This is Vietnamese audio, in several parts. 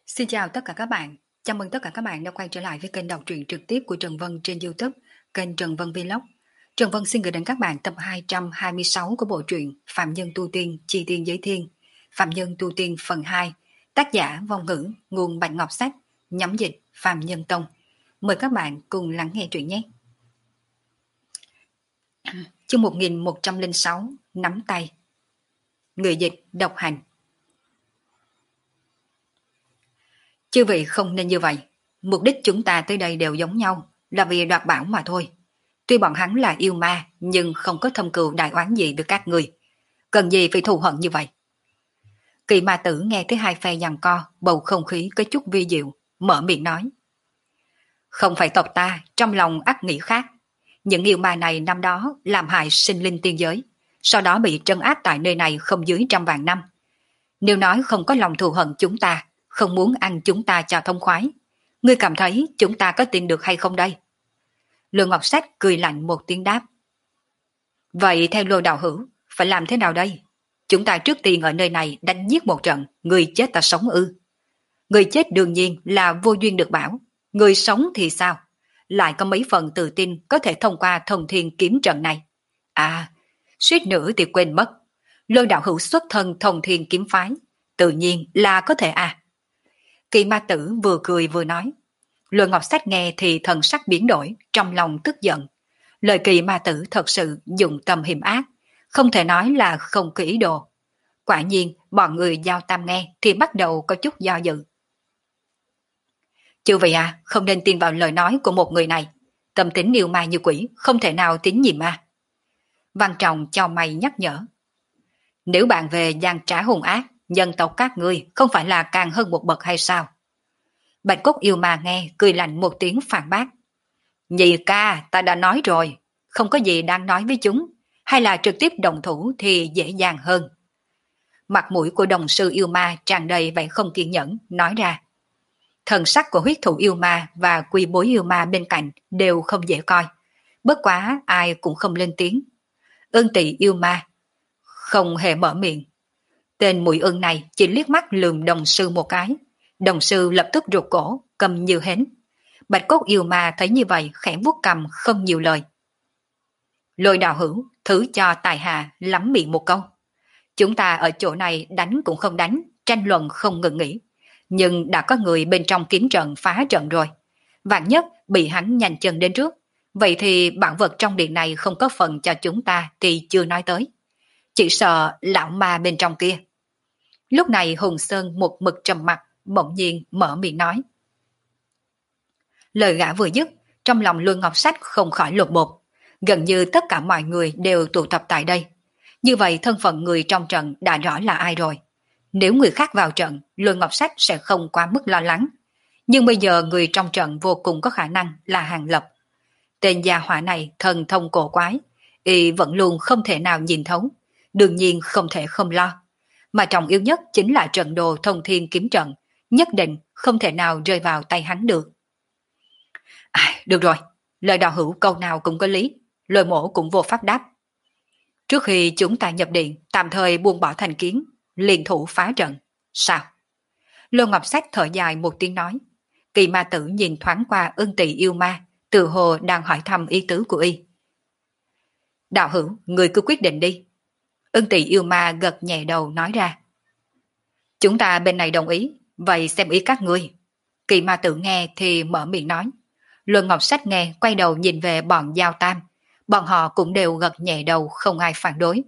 Xin chào tất cả các bạn. Chào mừng tất cả các bạn đã quay trở lại với kênh đọc truyện trực tiếp của Trần Vân trên YouTube, kênh Trần Vân Vlog. Trần Vân xin gửi đến các bạn tập 226 của bộ truyện Phạm Nhân Tu Tiên Chi Tiên Giới Thiên, Phạm Nhân Tu Tiên phần 2, tác giả Vong Ngữ, nguồn Bạch Ngọc Sách, nhóm dịch Phạm Nhân Tông. Mời các bạn cùng lắng nghe truyện nhé. Chương 1106, nắm tay. Người dịch độc hành. Chư vị không nên như vậy. Mục đích chúng ta tới đây đều giống nhau, là vì đoạt bảo mà thôi. Tuy bọn hắn là yêu ma, nhưng không có thâm cừu đại oán gì với các người. Cần gì phải thù hận như vậy? Kỳ ma tử nghe thấy hai phe giằng co, bầu không khí có chút vi diệu, mở miệng nói. Không phải tộc ta, trong lòng ắt nghĩ khác. Những yêu ma này năm đó làm hại sinh linh tiên giới, sau đó bị trấn áp tại nơi này không dưới 100.000 năm. Nếu nói không có lòng thù hận chúng ta, không muốn ăn chúng ta cho thông khoái, ngươi cảm thấy chúng ta có tin được hay không đây? Lương Ngọc Sách cười lạnh một tiếng đáp. Vậy theo Lôi đạo hữu, phải làm thế nào đây? Chúng ta trước tiên ở nơi này đánh giết một trận, người chết ta sống ư? Người chết đương nhiên là vô duyên được bảo, người sống thì sao? Lại có mấy phần tự tin có thể thông qua thông thiên kiếm trận này. À, suýt nữa thì quên mất. Lôi đạo hữu xuất thân thông thiên kiếm phái, tự nhiên là có thể à. Kỳ ma tử vừa cười vừa nói. Lôi Ngọc Sách nghe thì thần sắc biến đổi, trong lòng tức giận. Lời kỳ ma tử thật sự dụng tâm hiểm ác, không thể nói là không có ý đồ. Quả nhiên, bọn người giao tam nghe thì bắt đầu có chút do dự. Chư vị à, không nên tin vào lời nói của một người này. Tâm tính yêu ma như quỷ, không thể nào tín nhiệm ma. Văn Trọng cho mày nhắc nhở. Nếu bạn về gian trá hung ác, nhân tộc các ngươi không phải là càng hơn một bậc hay sao? Bạch Cốt yêu ma nghe, cười lạnh một tiếng phản bác. Nhị ca, ta đã nói rồi, không có gì đang nói với chúng, hay là trực tiếp đồng thủ thì dễ dàng hơn. Mặt mũi của đồng sư yêu ma tràn đầy vẻ không kiên nhẫn, nói ra. Thần sắc của huyết thủ yêu ma và quy bối yêu ma bên cạnh đều không dễ coi. Bất quá ai cũng không lên tiếng. Ưng Tỵ yêu ma không hề mở miệng. Tên mũi ưng này chỉ liếc mắt lườm đồng sư một cái. Đồng sư lập tức rụt cổ, cầm như hến. Bạch Cốt yêu ma thấy như vậy khẽ vuốt cầm không nhiều lời. Lôi đạo hữu, thử cho tài hạ lắm miệng một câu. Chúng ta ở chỗ này đánh cũng không đánh, tranh luận không ngừng nghỉ. Nhưng đã có người bên trong kiếm trận phá trận rồi. Vạn nhất bị hắn nhanh chân đến trước. Vậy thì bản vật trong điện này không có phần cho chúng ta thì chưa nói tới. Chỉ sợ lão ma bên trong kia. Lúc này Hùng Sơn một mực trầm mặt, bỗng nhiên mở miệng nói. Lời gã vừa dứt, trong lòng Lương Ngọc Sách không khỏi lột bột. Gần như tất cả mọi người đều tụ tập tại đây. Như vậy thân phận người trong trận đã rõ là ai rồi. Nếu người khác vào trận, Lương Ngọc Sách sẽ không quá mức lo lắng. Nhưng bây giờ người trong trận vô cùng có khả năng là Hàng Lập. Tên gia hỏa này thần thông cổ quái, y vẫn luôn không thể nào nhìn thấu. Đương nhiên không thể không lo. Mà trọng yếu nhất chính là trận đồ thông thiên kiếm trận, nhất định không thể nào rơi vào tay hắn được. Được rồi, lời đạo hữu câu nào cũng có lý, Lôi mổ cũng vô pháp đáp. Trước khi chúng ta nhập điện, tạm thời buông bỏ thành kiến, liền thủ phá trận. Sao? Lôi Ngọc Sách thở dài một tiếng nói. Kỳ ma tử nhìn thoáng qua Ưng Tỵ yêu ma, tự hồ đang hỏi thăm ý tứ của y. Đạo hữu, người cứ quyết định đi. Ưng Tỵ yêu ma gật nhẹ đầu nói ra. Chúng ta bên này đồng ý, vậy xem ý các ngươi. Kỳ ma tử nghe thì mở miệng nói. Lôi Ngọc Sách nghe quay đầu nhìn về bọn giao tam. Bọn họ cũng đều gật nhẹ đầu, không ai phản đối.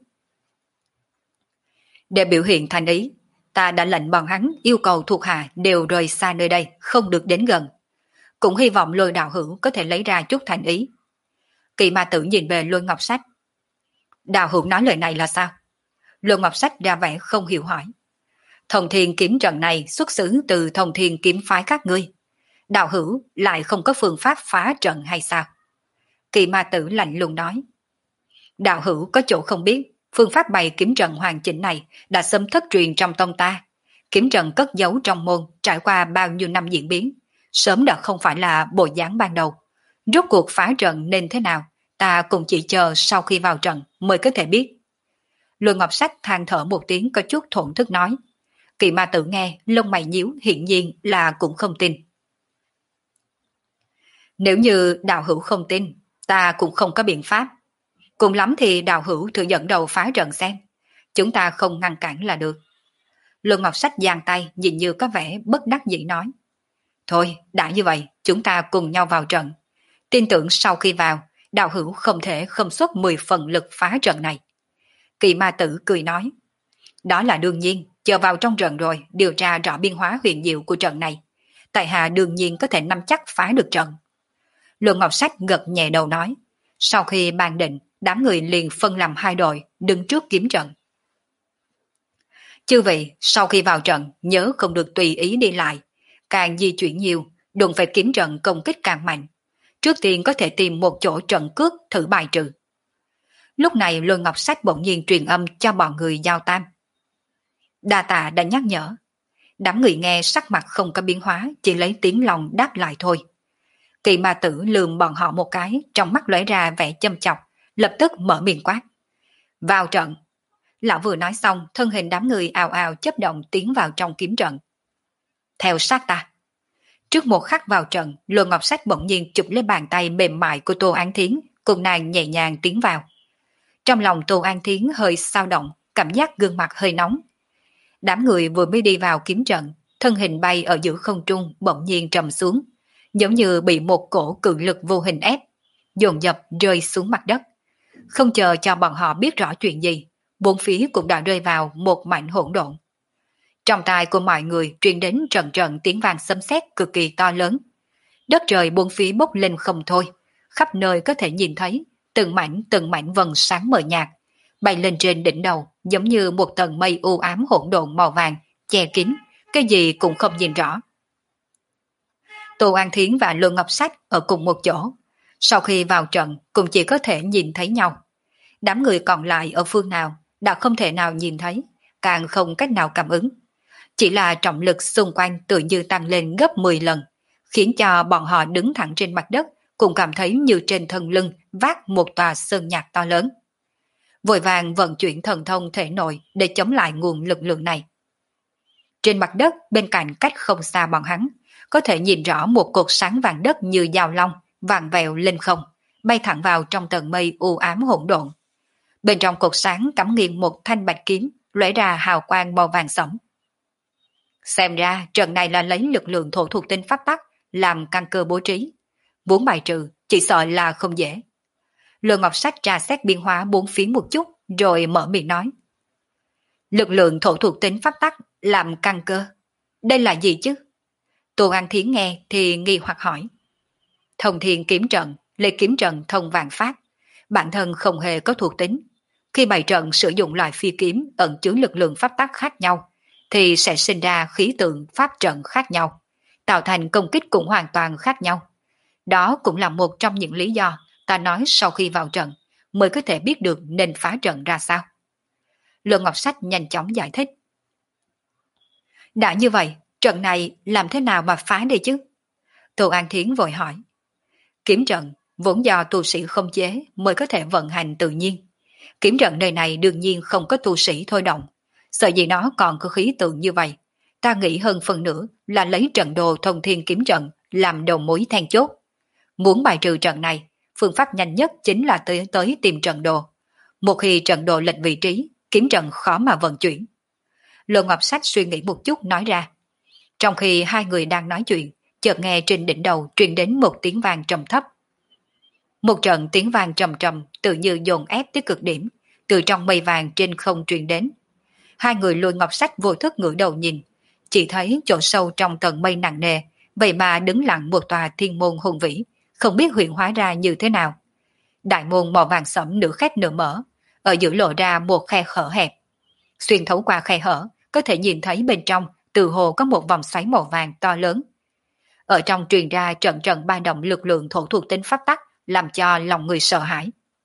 Để biểu hiện thành ý, ta đã lệnh bọn hắn yêu cầu thuộc hạ đều rời xa nơi đây, không được đến gần. Cũng hy vọng Lôi đạo hữu có thể lấy ra chút thành ý. Kỳ ma tử nhìn về Lôi Ngọc Sách. Đạo hữu nói lời này là sao? Lôi Ngọc Sách ra vẻ không hiểu hỏi. Thông thiên kiếm trận này xuất xứ từ thông thiên kiếm phái các ngươi. Đạo hữu lại không có phương pháp phá trận hay sao? Kỳ ma tử lạnh lùng nói. Đạo hữu có chỗ không biết, phương pháp bày kiếm trận hoàn chỉnh này đã sớm thất truyền trong tông ta. Kiếm trận cất giấu trong môn trải qua bao nhiêu năm diễn biến, sớm đã không phải là bộ dáng ban đầu. Rốt cuộc phá trận nên thế nào, ta cũng chỉ chờ sau khi vào trận mới có thể biết. Lôi Ngọc Sách than thở một tiếng có chút thổn thức nói. Kỳ ma tử nghe, lông mày nhíu, hiển nhiên là cũng không tin. Nếu như đạo hữu không tin, ta cũng không có biện pháp. Cùng lắm thì đạo hữu thử dẫn đầu phá trận xem. Chúng ta không ngăn cản là được. Luân Ngọc Sách giang tay, nhìn như có vẻ bất đắc dĩ nói. Thôi, đã như vậy, chúng ta cùng nhau vào trận. Tin tưởng sau khi vào, đạo hữu không thể không xuất 10 phần lực phá trận này. Kỳ ma tử cười nói. Đó là đương nhiên, chờ vào trong trận rồi, điều tra rõ biên hóa huyền diệu của trận này. Tại hạ đương nhiên có thể nắm chắc phá được trận. Luân Ngọc Sách gật nhẹ đầu nói. Sau khi bàn định, đám người liền phân làm hai đội, đứng trước kiếm trận. Chư vị, sau khi vào trận, nhớ không được tùy ý đi lại. Càng di chuyển nhiều, đụng phải kiếm trận công kích càng mạnh. Trước tiên có thể tìm một chỗ trận cước thử bài trừ. Lúc này Luân Ngọc Sách bỗng nhiên truyền âm cho bọn người giao tam. Đa tạ đã nhắc nhở. Đám người nghe sắc mặt không có biến hóa, chỉ lấy tiếng lòng đáp lại thôi. Kỳ ma tử lườm bọn họ một cái, trong mắt lóe ra vẻ châm chọc, lập tức mở miệng quát. Vào trận. Lão vừa nói xong, thân hình đám người ào ào chấp động tiến vào trong kiếm trận. Theo sát ta. Trước một khắc vào trận, Luân Ngọc Sách bỗng nhiên chụp lấy bàn tay mềm mại của Tô An Thiến, cùng nàng nhẹ nhàng tiến vào. Trong lòng Tô An Thiến hơi xao động, cảm giác gương mặt hơi nóng. Đám người vừa mới đi vào kiếm trận, thân hình bay ở giữa không trung bỗng nhiên trầm xuống, giống như bị một cổ cự lực vô hình ép, dồn dập rơi xuống mặt đất. Không chờ cho bọn họ biết rõ chuyện gì, bốn phía cũng đã rơi vào một mảnh hỗn độn. Trong tai của mọi người truyền đến trận trận tiếng vang sấm sét cực kỳ to lớn. Đất trời bốn phía bốc lên không thôi, khắp nơi có thể nhìn thấy từng mảnh vầng sáng mờ nhạt, bay lên trên đỉnh đầu giống như một tầng mây u ám hỗn độn màu vàng, che kín, cái gì cũng không nhìn rõ. Tô An Thiến và Luân Ngọc Sách ở cùng một chỗ, sau khi vào trận cũng chỉ có thể nhìn thấy nhau. Đám người còn lại ở phương nào đã không thể nào nhìn thấy, càng không cách nào cảm ứng. Chỉ là trọng lực xung quanh tự như tăng lên gấp 10 lần, khiến cho bọn họ đứng thẳng trên mặt đất cũng cảm thấy như trên thân lưng vác một tòa sơn nhạc to lớn. Vội vàng vận chuyển thần thông thể nội để chống lại nguồn lực lượng này. Trên mặt đất bên cạnh cách không xa bọn hắn, có thể nhìn rõ một cột sáng vàng đất như dao long, vàng vèo lên không, bay thẳng vào trong tầng mây u ám hỗn độn. Bên trong cột sáng cắm nghiêng một thanh bạch kiếm, lóe ra hào quang màu vàng sẫm. Xem ra trận này là lấy lực lượng thổ thuộc tinh pháp tắc làm căn cơ bố trí. Muốn bài trừ, chỉ sợ là không dễ. Luân Ngọc Sách tra xét biên hóa bốn phía một chút, rồi mở miệng nói. Lực lượng thổ thuộc tính pháp tắc làm căn cơ. Đây là gì chứ? Tô An Thiến nghe thì nghi hoặc hỏi. Thông thiên kiếm trận, lấy kiếm trận thông vạn pháp. Bản thân không hề có thuộc tính. Khi bày trận sử dụng loại phi kiếm ẩn chứa lực lượng pháp tắc khác nhau, thì sẽ sinh ra khí tượng pháp trận khác nhau, tạo thành công kích cũng hoàn toàn khác nhau. Đó cũng là một trong những lý do ta nói sau khi vào trận mới có thể biết được nên phá trận ra sao. Luân Ngọc Sách nhanh chóng giải thích. Đã như vậy, trận này làm thế nào mà phá đi chứ? Tô An Thiến vội hỏi. Kiếm trận vốn do tu sĩ không chế mới có thể vận hành tự nhiên. Kiếm trận nơi này đương nhiên không có tu sĩ thôi động. Sợ gì nó còn có khí tượng như vậy. Ta nghĩ hơn phần nữa là lấy trận đồ thông thiên kiếm trận làm đầu mối then chốt. Muốn bài trừ trận này, phương pháp nhanh nhất chính là tới tìm trận đồ. Một khi trận đồ lệch vị trí, kiếm trận khó mà vận chuyển. Luân Ngọc Sách suy nghĩ một chút nói ra. Trong khi hai người đang nói chuyện, chợt nghe trên đỉnh đầu truyền đến một tiếng vang trầm thấp. Một trận tiếng vang trầm trầm tự như dồn ép tới cực điểm, từ trong mây vàng trên không truyền đến. Hai người Luân Ngọc Sách vô thức ngửa đầu nhìn, chỉ thấy chỗ sâu trong tầng mây nặng nề, vậy mà đứng lặng một tòa thiên môn hùng vĩ, không biết hiện hóa ra như thế nào. Đại môn màu vàng sẫm nửa khép nửa mở, ở giữa lộ ra một khe hở hẹp. Xuyên thấu qua khe hở, có thể nhìn thấy bên trong từ hồ có một vòng xoáy màu vàng to lớn. Ở trong truyền ra trận trận ba động lực lượng thổ thuộc tính pháp tắc, làm cho lòng người sợ hãi.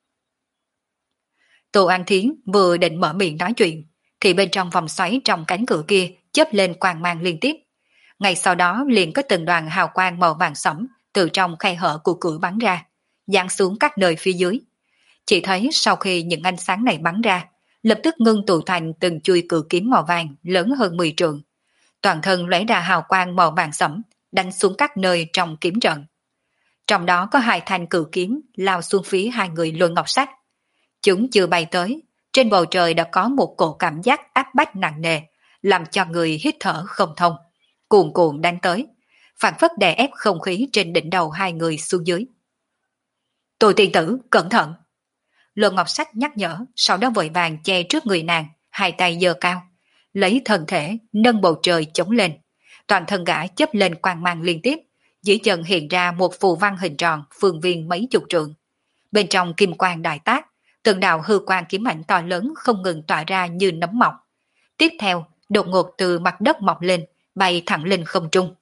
Tô An Thiến vừa định mở miệng nói chuyện, thì bên trong vòng xoáy trong cánh cửa kia chớp lên quang mang liên tiếp. Ngay sau đó liền có từng đoàn hào quang màu vàng sẫm từ trong khe hở của cửa bắn ra, giáng xuống các nơi phía dưới. Chỉ thấy sau khi những ánh sáng này bắn ra, lập tức ngưng tụ thành từng chuôi cự kiếm màu vàng lớn hơn 10 trượng. Toàn thân lóe ra hào quang màu vàng sẫm, đánh xuống các nơi trong kiếm trận. Trong đó có 2 thanh cự kiếm lao xuống phía 2 người Lôi Ngọc Sách. Chúng chưa bay tới, trên bầu trời đã có một cổ cảm giác áp bách nặng nề, làm cho người hít thở không thông. Cuồn cuộn đánh tới, phản phất đè ép không khí trên đỉnh đầu 2 người xuống dưới. Tô tiên tử, cẩn thận! Lôi Ngọc Sách nhắc nhở, sau đó vội vàng che trước người nàng, 2 tay giơ cao, lấy thân thể nâng bầu trời chống lên. Toàn thân gã chớp lên quang mang liên tiếp, dưới chân hiện ra một phù văn hình tròn phương viên mấy chục trượng. Bên trong kim quang đại tác, từng đạo hư quang kiếm ảnh to lớn không ngừng tỏa ra như nấm mọc. Tiếp theo, đột ngột từ mặt đất mọc lên, bay thẳng lên không trung.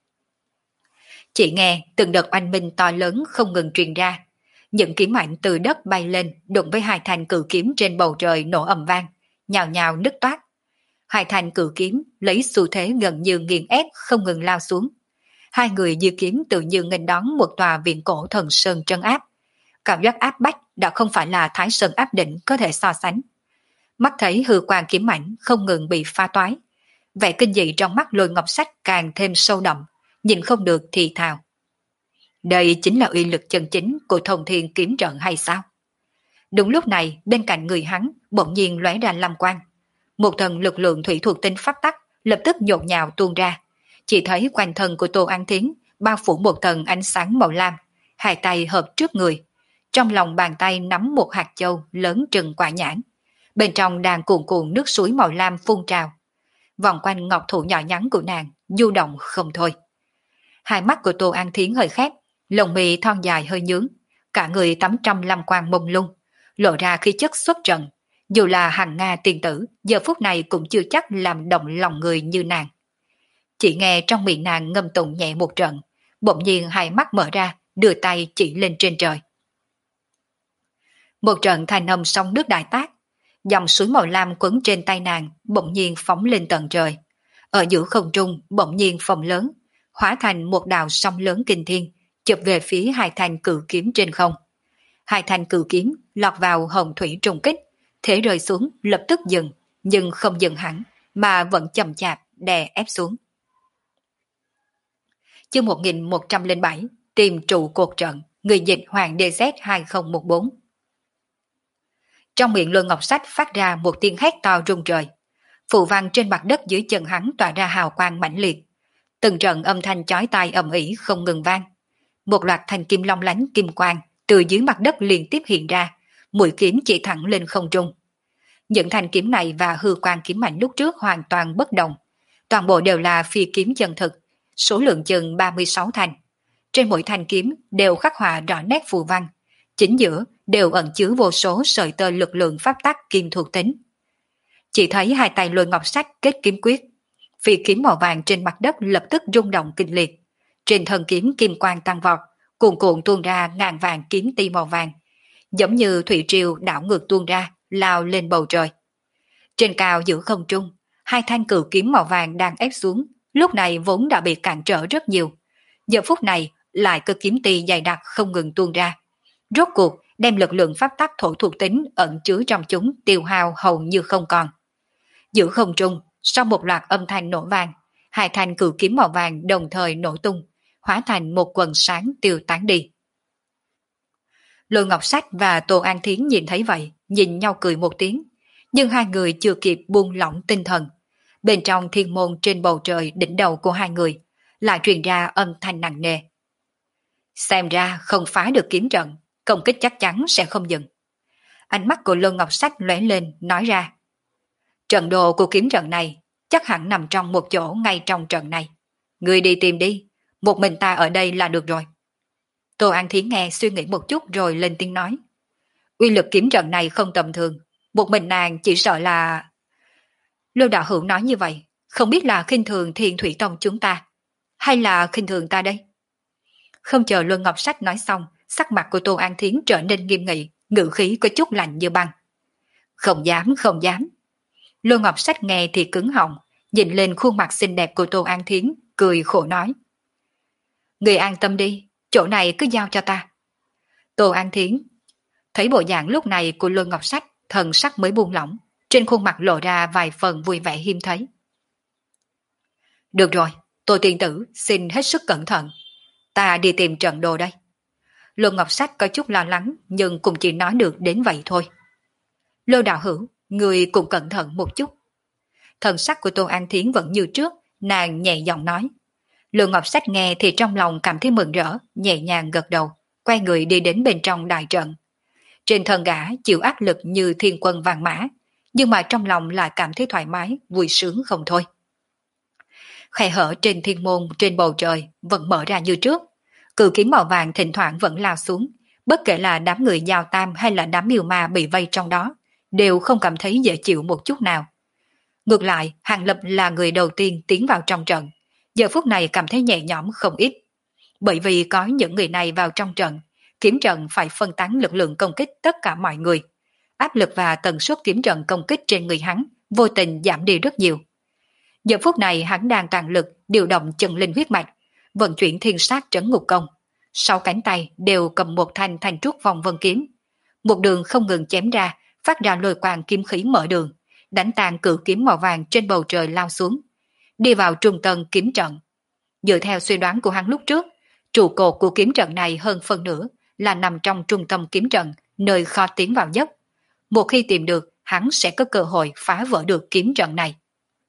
Chỉ nghe từng đợt oanh minh to lớn không ngừng truyền ra. Những kiếm ảnh từ đất bay lên đụng với 2 thanh cự kiếm trên bầu trời nổ ầm vang, nhào nhào nứt toát. 2 thanh cự kiếm lấy xu thế gần như nghiền ép không ngừng lao xuống. 2 người giơ kiếm tự như nghênh đón một tòa viện cổ thần sơn trấn áp. Cảm giác áp bách đã không phải là Thái Sơn áp định có thể so sánh. Mắt thấy hư quang kiếm ảnh không ngừng bị pha toái. Vẻ kinh dị trong mắt Lôi Ngọc Sách càng thêm sâu đậm, nhìn không được thì thào. Đây chính là uy lực chân chính của Thông Thiên kiếm trận hay sao? Đúng lúc này, bên cạnh người hắn bỗng nhiên lóe ra lam quang. Một thần lực lượng thủy thuộc tính pháp tắc lập tức nhộn nhạo tuôn ra. Chỉ thấy quanh thân của Tô An Thiến bao phủ một tầng ánh sáng màu lam, 2 tay hợp trước người. Trong lòng bàn tay nắm một hạt châu lớn chừng quả nhãn. Bên trong đang cuồn cuộn nước suối màu lam phun trào. Vòng quanh ngọc thủ nhỏ nhắn của nàng du động không thôi. Hai mắt của Tô An Thiến hơi khép, lồng mì thon dài hơi nhướng, cả người tắm trăm lam quang mông lung, lộ ra khí chất xuất trận. Dù là hàng Nga tiền tử, giờ phút này cũng chưa chắc làm động lòng người như nàng. Chỉ nghe trong miệng nàng ngâm tụng nhẹ một trận, bỗng nhiên 2 mắt mở ra, đưa tay chỉ lên trên trời. Một trận thanh âm sóng nước đại tác, dòng suối màu lam quấn trên tay nàng bỗng nhiên phóng lên tận trời. Ở giữa không trung bỗng nhiên phồng lớn, hóa thành một đạo sóng lớn kinh thiên, chụp về phía 2 thanh cự kiếm trên không. 2 thanh cự kiếm lọt vào hồng thủy trùng kích, thế rơi xuống lập tức dừng, nhưng không dừng hẳn, mà vẫn chậm chạp đè ép xuống. Chương 1107, tìm trụ cột trận, người dịch Hoàng DZ 2014. Trong miệng Lôi Ngọc Sách phát ra một tiếng hét to rung trời. Phù văn trên mặt đất dưới chân hắn tỏa ra hào quang mãnh liệt. Từng trận âm thanh chói tai ầm ĩ không ngừng vang. Một loạt thanh kim long lánh kim quang từ dưới mặt đất liên tiếp hiện ra, mũi kiếm chỉ thẳng lên không trung. Những thanh kiếm này và hư quang kiếm mạnh lúc trước hoàn toàn bất đồng. Toàn bộ đều là phi kiếm chân thực, số lượng chừng 36 thanh. Trên mỗi thanh kiếm đều khắc họa rõ nét phù văn, chính giữa đều ẩn chứa vô số sợi tơ lực lượng pháp tắc kim thuộc tính. Chỉ thấy 2 tay Lôi Ngọc Sách kết kiếm quyết, phi kiếm màu vàng trên mặt đất lập tức rung động kịch liệt. Trên thân kiếm kim quang tăng vọt, cuồn cuộn tuôn ra ngàn vàng kiếm ti màu vàng, giống như thủy triều đảo ngược tuôn ra, lao lên bầu trời. Trên cao giữa không trung, 2 thanh cự kiếm màu vàng đang ép xuống, lúc này vốn đã bị cản trở rất nhiều. Giờ phút này lại có kiếm ti dày đặc không ngừng tuôn ra. Rốt cuộc đem lực lượng pháp tắc thổ thuộc tính ẩn chứa trong chúng tiêu hao hầu như không còn. Giữa không trung, sau một loạt âm thanh nổ vang, 2 thanh cự kiếm màu vàng đồng thời nổ tung, hóa thành một quần sáng tiêu tán đi. Lôi Ngọc Sách và Tô An Thiến nhìn thấy vậy, nhìn nhau cười một tiếng, nhưng 2 người chưa kịp buông lỏng tinh thần. Bên trong thiên môn trên bầu trời đỉnh đầu của 2 người, lại truyền ra âm thanh nặng nề. Xem ra không phá được kiếm trận, công kích chắc chắn sẽ không dừng. Ánh mắt của Lôi Ngọc Sách lóe lên, nói ra. Trận đồ của kiếm trận này chắc hẳn nằm trong một chỗ ngay trong trận này. Người đi tìm đi, một mình ta ở đây là được rồi. Tô An Thiến nghe suy nghĩ một chút rồi lên tiếng nói. Uy lực kiếm trận này không tầm thường, một mình nàng chỉ sợ là... Lôi đạo hữu nói như vậy, không biết là khinh thường Thiên Thủy Tông chúng ta, hay là khinh thường ta đây? Không chờ Luân Ngọc Sách nói xong, sắc mặt của Tô An Thiến trở nên nghiêm nghị, ngữ khí có chút lạnh như băng. Không dám, không dám. Luân Ngọc Sách nghe thì cứng họng, nhìn lên khuôn mặt xinh đẹp của Tô An Thiến, cười khổ nói. Người an tâm đi, chỗ này cứ giao cho ta. Tô An Thiến thấy bộ dạng lúc này của Luân Ngọc Sách, thần sắc mới buông lỏng, trên khuôn mặt lộ ra vài phần vui vẻ hiếm thấy. Được rồi, Tô tiên tử xin hết sức cẩn thận. Ta đi tìm trận đồ đây. Lô Ngọc Sách có chút lo lắng nhưng cũng chỉ nói được đến vậy thôi. Lô đạo hữu, người cũng cẩn thận một chút. Thần sắc của Tô An Thiến vẫn như trước, nàng nhẹ giọng nói. Lô Ngọc Sách nghe thì trong lòng cảm thấy mừng rỡ, nhẹ nhàng gật đầu, quay người đi đến bên trong đại trận. Trên thân gã chịu áp lực như thiên quân vàng mã, nhưng mà trong lòng lại cảm thấy thoải mái, vui sướng không thôi. Khe hở trên thiên môn trên bầu trời vẫn mở ra như trước. Cự kiếm màu vàng thỉnh thoảng vẫn lao xuống, bất kể là đám người giao tam hay là đám yêu ma bị vây trong đó, đều không cảm thấy dễ chịu một chút nào. Ngược lại, Hàng Lập là người đầu tiên tiến vào trong trận, giờ phút này cảm thấy nhẹ nhõm không ít. Bởi vì có những người này vào trong trận, kiếm trận phải phân tán lực lượng công kích tất cả mọi người. Áp lực và tần suất kiếm trận công kích trên người hắn vô tình giảm đi rất nhiều. Giờ phút này hắn đang toàn lực điều động chân linh huyết mạch, vận chuyển thiên sát trấn ngục công. 6 cánh tay đều cầm một thanh thanh trúc vòng vân kiếm. Một đường không ngừng chém ra, phát ra lôi quang kiếm khí mở đường, đánh tan cự kiếm màu vàng trên bầu trời lao xuống, đi vào trung tâm kiếm trận. Dựa theo suy đoán của hắn lúc trước, trụ cột của kiếm trận này hơn phân nửa là nằm trong trung tâm kiếm trận, nơi kho tiến vào nhất. Một khi tìm được, hắn sẽ có cơ hội phá vỡ được kiếm trận này.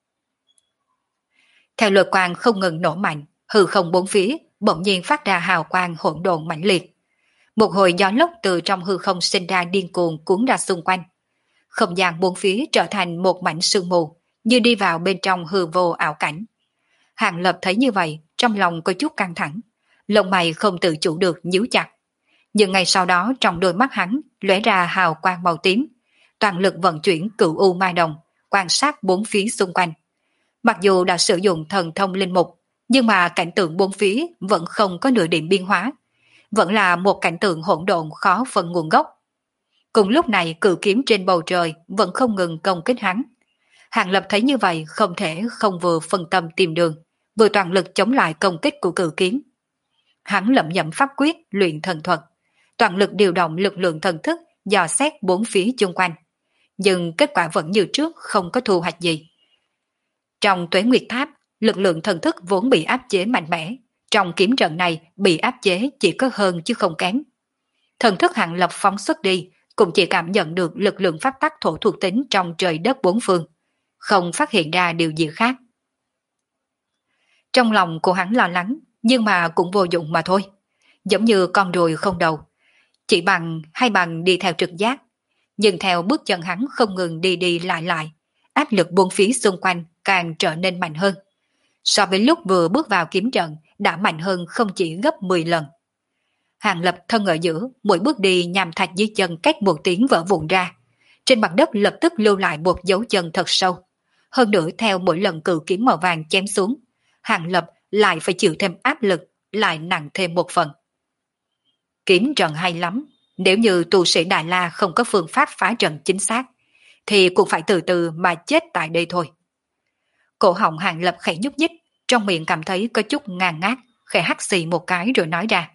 Theo lôi quang không ngừng nổ mạnh, hư không bốn phía bỗng nhiên phát ra hào quang hỗn độn mãnh liệt. Một hồi gió lốc từ trong hư không sinh ra điên cuồng cuốn ra xung quanh. Không gian bốn phía trở thành một mảnh sương mù, như đi vào bên trong hư vô ảo cảnh. Hàng Lập thấy như vậy, trong lòng có chút căng thẳng, lông mày không tự chủ được nhíu chặt. Nhưng ngay sau đó trong đôi mắt hắn lóe ra hào quang màu tím, toàn lực vận chuyển cửu u ma đồng, quan sát bốn phía xung quanh. Mặc dù đã sử dụng thần thông linh mục, nhưng mà cảnh tượng bốn phía vẫn không có nửa điểm biến hóa, vẫn là một cảnh tượng hỗn độn khó phân nguồn gốc. Cùng lúc này cự kiếm trên bầu trời vẫn không ngừng công kích hắn. Hàng Lập thấy như vậy không thể không vừa phân tâm tìm đường, vừa toàn lực chống lại công kích của cự kiếm. Hắn lẩm nhẩm pháp quyết luyện thần thuật, toàn lực điều động lực lượng thần thức dò xét bốn phía chung quanh. Nhưng kết quả vẫn như trước, không có thu hoạch gì. Trong Tuế Nguyệt Tháp, lực lượng thần thức vốn bị áp chế mạnh mẽ, trong kiếm trận này bị áp chế chỉ có hơn chứ không kém. Thần thức Hàng Lập phóng xuất đi, cũng chỉ cảm nhận được lực lượng pháp tắc thổ thuộc tính trong trời đất bốn phương, không phát hiện ra điều gì khác. Trong lòng của hắn lo lắng, nhưng mà cũng vô dụng mà thôi. Giống như con ruồi không đầu, chỉ bằng đi theo trực giác. Nhưng theo bước chân hắn không ngừng đi đi lại, áp lực buông phía xung quanh càng trở nên mạnh hơn. So với lúc vừa bước vào kiếm trận đã mạnh hơn không chỉ gấp 10 lần. Hàng Lập thân ở giữa, mỗi bước đi nhằm thạch dưới chân cách một tiếng vỡ vụn ra. Trên mặt đất lập tức lưu lại một dấu chân thật sâu. Hơn nữa theo mỗi lần cự kiếm màu vàng chém xuống, Hàng Lập lại phải chịu thêm áp lực, lại nặng thêm một phần. Kiếm trận hay lắm, nếu như tu sĩ Đại La không có phương pháp phá trận chính xác, thì cũng phải từ từ mà chết tại đây thôi. Cổ họng Hàng Lập khẽ nhúc nhích, trong miệng cảm thấy có chút ngàn ngát, khẽ hắt xì một cái rồi nói ra.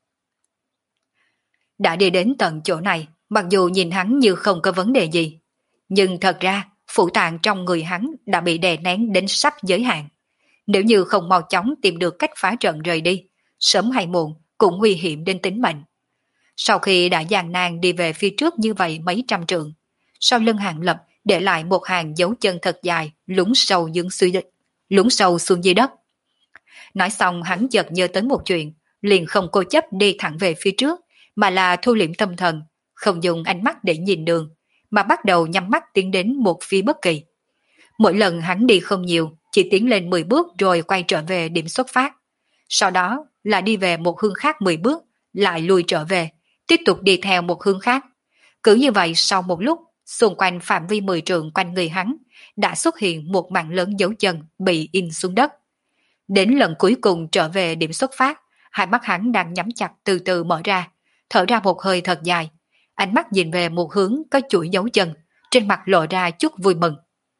Đã đi đến tận chỗ này, mặc dù nhìn hắn như không có vấn đề gì, nhưng thật ra phủ tạng trong người hắn đã bị đè nén đến sắp giới hạn. Nếu như không mau chóng tìm được cách phá trận rời đi, sớm hay muộn cũng nguy hiểm đến tính mệnh. Sau khi đã gian nan đi về phía trước như vậy mấy trăm trượng, sau lưng Hàng Lập để lại một hàng dấu chân thật dài lún sâu xuống dưới đất. Nói xong hắn chợt nhớ tới một chuyện, liền không cố chấp đi thẳng về phía trước, mà là thu liễm tâm thần, không dùng ánh mắt để nhìn đường, mà bắt đầu nhắm mắt tiến đến một phía bất kỳ. Mỗi lần hắn đi không nhiều, chỉ tiến lên 10 bước rồi quay trở về điểm xuất phát. Sau đó là đi về một hướng khác 10 bước, lại lùi trở về, tiếp tục đi theo một hướng khác. Cứ như vậy sau một lúc, xung quanh phạm vi 10 trượng quanh người hắn đã xuất hiện một mảng lớn dấu chân bị in xuống đất. Đến lần cuối cùng trở về điểm xuất phát, hai mắt hắn đang nhắm chặt từ từ mở ra, thở ra một hơi thật dài, ánh mắt nhìn về một hướng có chuỗi dấu chân, trên mặt lộ ra chút vui mừng.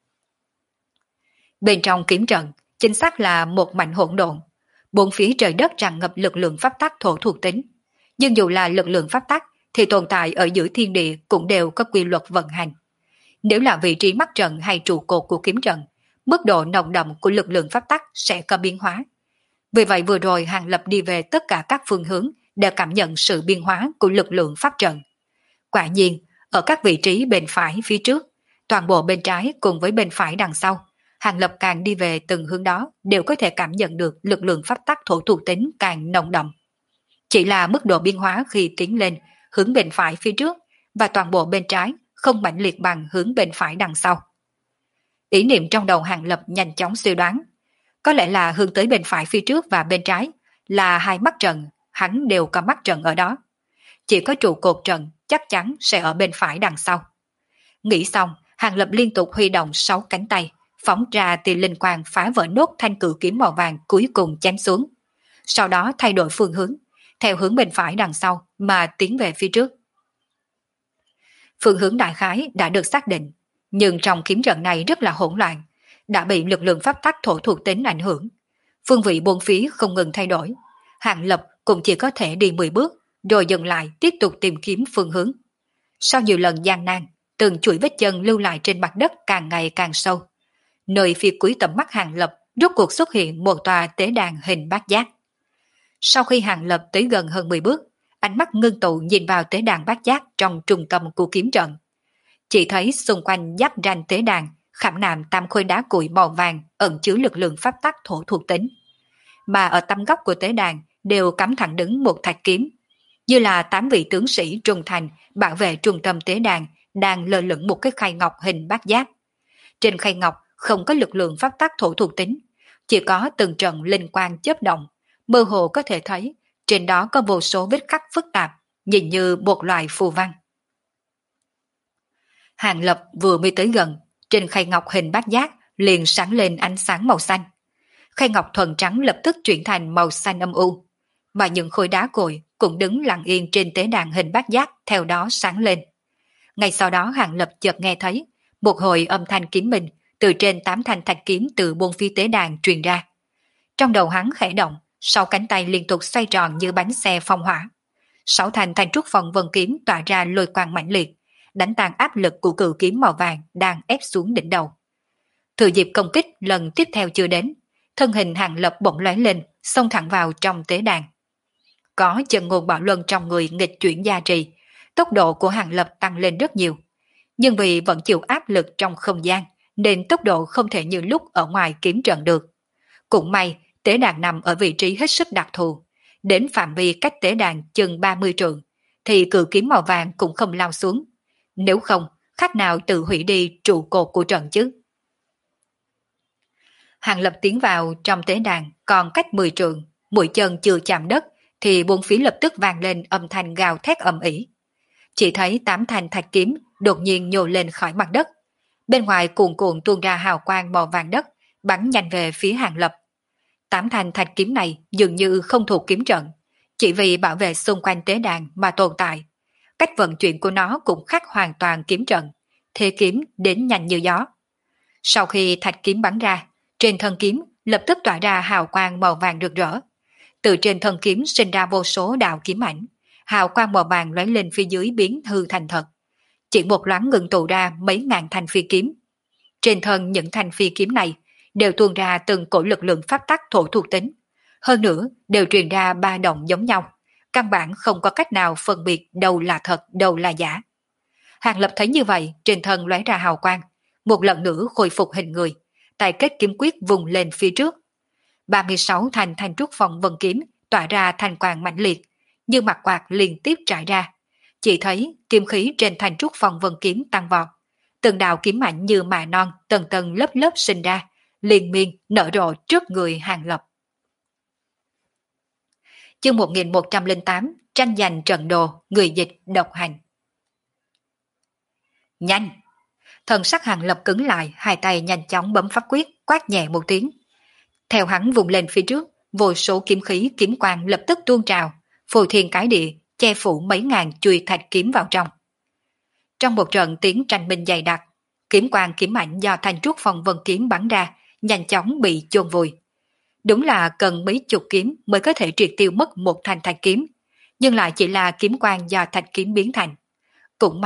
Bên trong kiếm trận, chính xác là một mảnh hỗn độn, bốn phía trời đất tràn ngập lực lượng pháp tắc thổ thuộc tính. Nhưng dù là lực lượng pháp tắc thì tồn tại ở giữa thiên địa cũng đều có quy luật vận hành. Nếu là vị trí mắt trận hay trụ cột của kiếm trận, mức độ nồng đậm của lực lượng pháp tắc sẽ có biến hóa. Vì vậy vừa rồi Hàng Lập đi về tất cả các phương hướng để cảm nhận sự biến hóa của lực lượng pháp trận. Quả nhiên, ở các vị trí bên phải phía trước, toàn bộ bên trái cùng với bên phải đằng sau, Hàng Lập càng đi về từng hướng đó đều có thể cảm nhận được lực lượng pháp tắc thổ thuộc tính càng nồng đậm. Chỉ là mức độ biến hóa khi tiến lên hướng bên phải phía trước và toàn bộ bên trái không mãnh liệt bằng hướng bên phải đằng sau. Ý niệm trong đầu Hàng Lập nhanh chóng suy đoán, có lẽ là hướng tới bên phải phía trước và bên trái là hai mắt trận, hắn đều có mắt trận ở đó. Chỉ có trụ cột trận chắc chắn sẽ ở bên phải đằng sau. Nghĩ xong, Hàng Lập liên tục huy động 6 cánh tay, phóng ra tia linh quang phá vỡ nốt thanh cử kiếm màu vàng cuối cùng chém xuống. Sau đó thay đổi phương hướng, theo hướng bên phải đằng sau mà tiến về phía trước. Phương hướng đại khái đã được xác định, nhưng trong kiếm trận này rất là hỗn loạn, đã bị lực lượng pháp tắc thổ thuộc tính ảnh hưởng. Phương vị bốn phía không ngừng thay đổi. Hàng Lập cũng chỉ có thể đi 10 bước, rồi dừng lại tiếp tục tìm kiếm phương hướng. Sau nhiều lần gian nan, từng chuỗi vết chân lưu lại trên mặt đất càng ngày càng sâu. Nơi phía cuối tầm mắt Hàng Lập rốt cuộc xuất hiện một tòa tế đàn hình bát giác. Sau khi Hàng Lập tới gần hơn 10 bước, ánh mắt ngưng tụ nhìn vào tế đàn bát giác trong trung tâm của kiếm trận. Chỉ thấy xung quanh giáp ranh tế đàn khảm nạm 8 khối đá cuội màu vàng ẩn chứa lực lượng pháp tắc thổ thuộc tính. Mà ở tâm góc của tế đàn đều cắm thẳng đứng một thạch kiếm, như là 8 vị tướng sĩ trung thành bảo vệ trung tâm tế đàn đang lơ lửng một cái khay ngọc hình bát giác. Trên khay ngọc không có lực lượng pháp tắc thổ thuộc tính, chỉ có từng trận linh quang chớp động, mơ hồ có thể thấy trên đó có vô số vết khắc phức tạp, nhìn như một loại phù văn. Hàng Lập vừa mới tới gần, trên khay ngọc hình bát giác liền sáng lên ánh sáng màu xanh. Khay ngọc thuần trắng lập tức chuyển thành màu xanh âm u, mà những khối đá cuội cũng đứng lặng yên trên tế đàn hình bát giác theo đó sáng lên. Ngay sau đó Hàng Lập chợt nghe thấy một hồi âm thanh kiếm minh từ trên 8 thanh thạch kiếm từ bốn phía tế đàn truyền ra. Trong đầu hắn khẽ động, 6 cánh tay liên tục xoay tròn như bánh xe phong hỏa. 6 thanh thanh trúc phong vân kiếm tỏa ra lôi quang mãnh liệt, đánh tan áp lực của cự kiếm màu vàng đang ép xuống đỉnh đầu. Thừa dịp công kích lần tiếp theo chưa đến, thân hình Hàng Lập bỗng lóe lên, xông thẳng vào trong tế đàn. Có chân ngôn bảo luân trong người nghịch chuyển gia trì, tốc độ của Hàng Lập tăng lên rất nhiều. Nhưng vì vẫn chịu áp lực trong không gian, nên tốc độ không thể như lúc ở ngoài kiếm trận được. Cũng may, tế đàn nằm ở vị trí hết sức đặc thù. Đến phạm vi cách tế đàn chừng 30 trượng, thì cự kiếm màu vàng cũng không lao xuống. Nếu không, khác nào tự hủy đi trụ cột của trận chứ. Hàng Lập tiến vào trong tế đàn còn cách 10 trượng, mũi chân chưa chạm đất, thì bốn phía lập tức vang lên âm thanh gào thét ầm ĩ. Chỉ thấy 8 thanh thạch kiếm đột nhiên nhô lên khỏi mặt đất. Bên ngoài cuồn cuộn tuôn ra hào quang màu vàng đất, bắn nhanh về phía Hàng Lập. 8 thanh thạch kiếm này dường như không thuộc kiếm trận, chỉ vì bảo vệ xung quanh tế đàn mà tồn tại. Cách vận chuyển của nó cũng khác hoàn toàn kiếm trận, thế kiếm đến nhanh như gió. Sau khi thạch kiếm bắn ra, trên thân kiếm lập tức tỏa ra hào quang màu vàng rực rỡ. Từ trên thân kiếm sinh ra vô số đạo kiếm ảnh, hào quang màu vàng lóe lên phía dưới biến hư thành thật. Chỉ một loáng ngừng tụ ra mấy ngàn thanh phi kiếm. Trên thân những thanh phi kiếm này đều tuôn ra từng cổ lực lượng pháp tắc thổ thuộc tính. Hơn nữa đều truyền ra ba động giống nhau. Căn bản không có cách nào phân biệt đâu là thật, đâu là giả. Hàng Lập thấy như vậy, trên thân lóe ra hào quang, một lần nữa khôi phục hình người, tay kết kiếm quyết vùng lên phía trước. 36 thanh thanh trúc phong vân kiếm tỏa ra thanh quang mãnh liệt, như mặt quạt liên tiếp trải ra. Chỉ thấy kiếm khí trên thanh trúc phong vân kiếm tăng vọt, từng đạo kiếm mạnh như mạ non tầng tầng lớp lớp sinh ra, liên miên nở rộ trước người Hàng Lập. Chương 1108, tranh giành trận đồ, người dịch độc hành. Nhanh! Thần sắc Hàng Lập cứng lại, hai tay nhanh chóng bấm pháp quyết, quát nhẹ một tiếng. Theo hắn vùng lên phía trước, vô số kiếm khí kiếm quang lập tức tuôn trào, phù thiên cái địa, che phủ mấy ngàn chuôi thạch kiếm vào trong. Trong một trận tiếng tranh minh dày đặc, kiếm quang kiếm ảnh do thanh trúc phong vân kiếm bắn ra, nhanh chóng bị chôn vùi. Đúng là cần mấy chục kiếm mới có thể triệt tiêu mất một thanh thạch kiếm, nhưng lại chỉ là kiếm quang do thạch kiếm biến thành. Cũng may,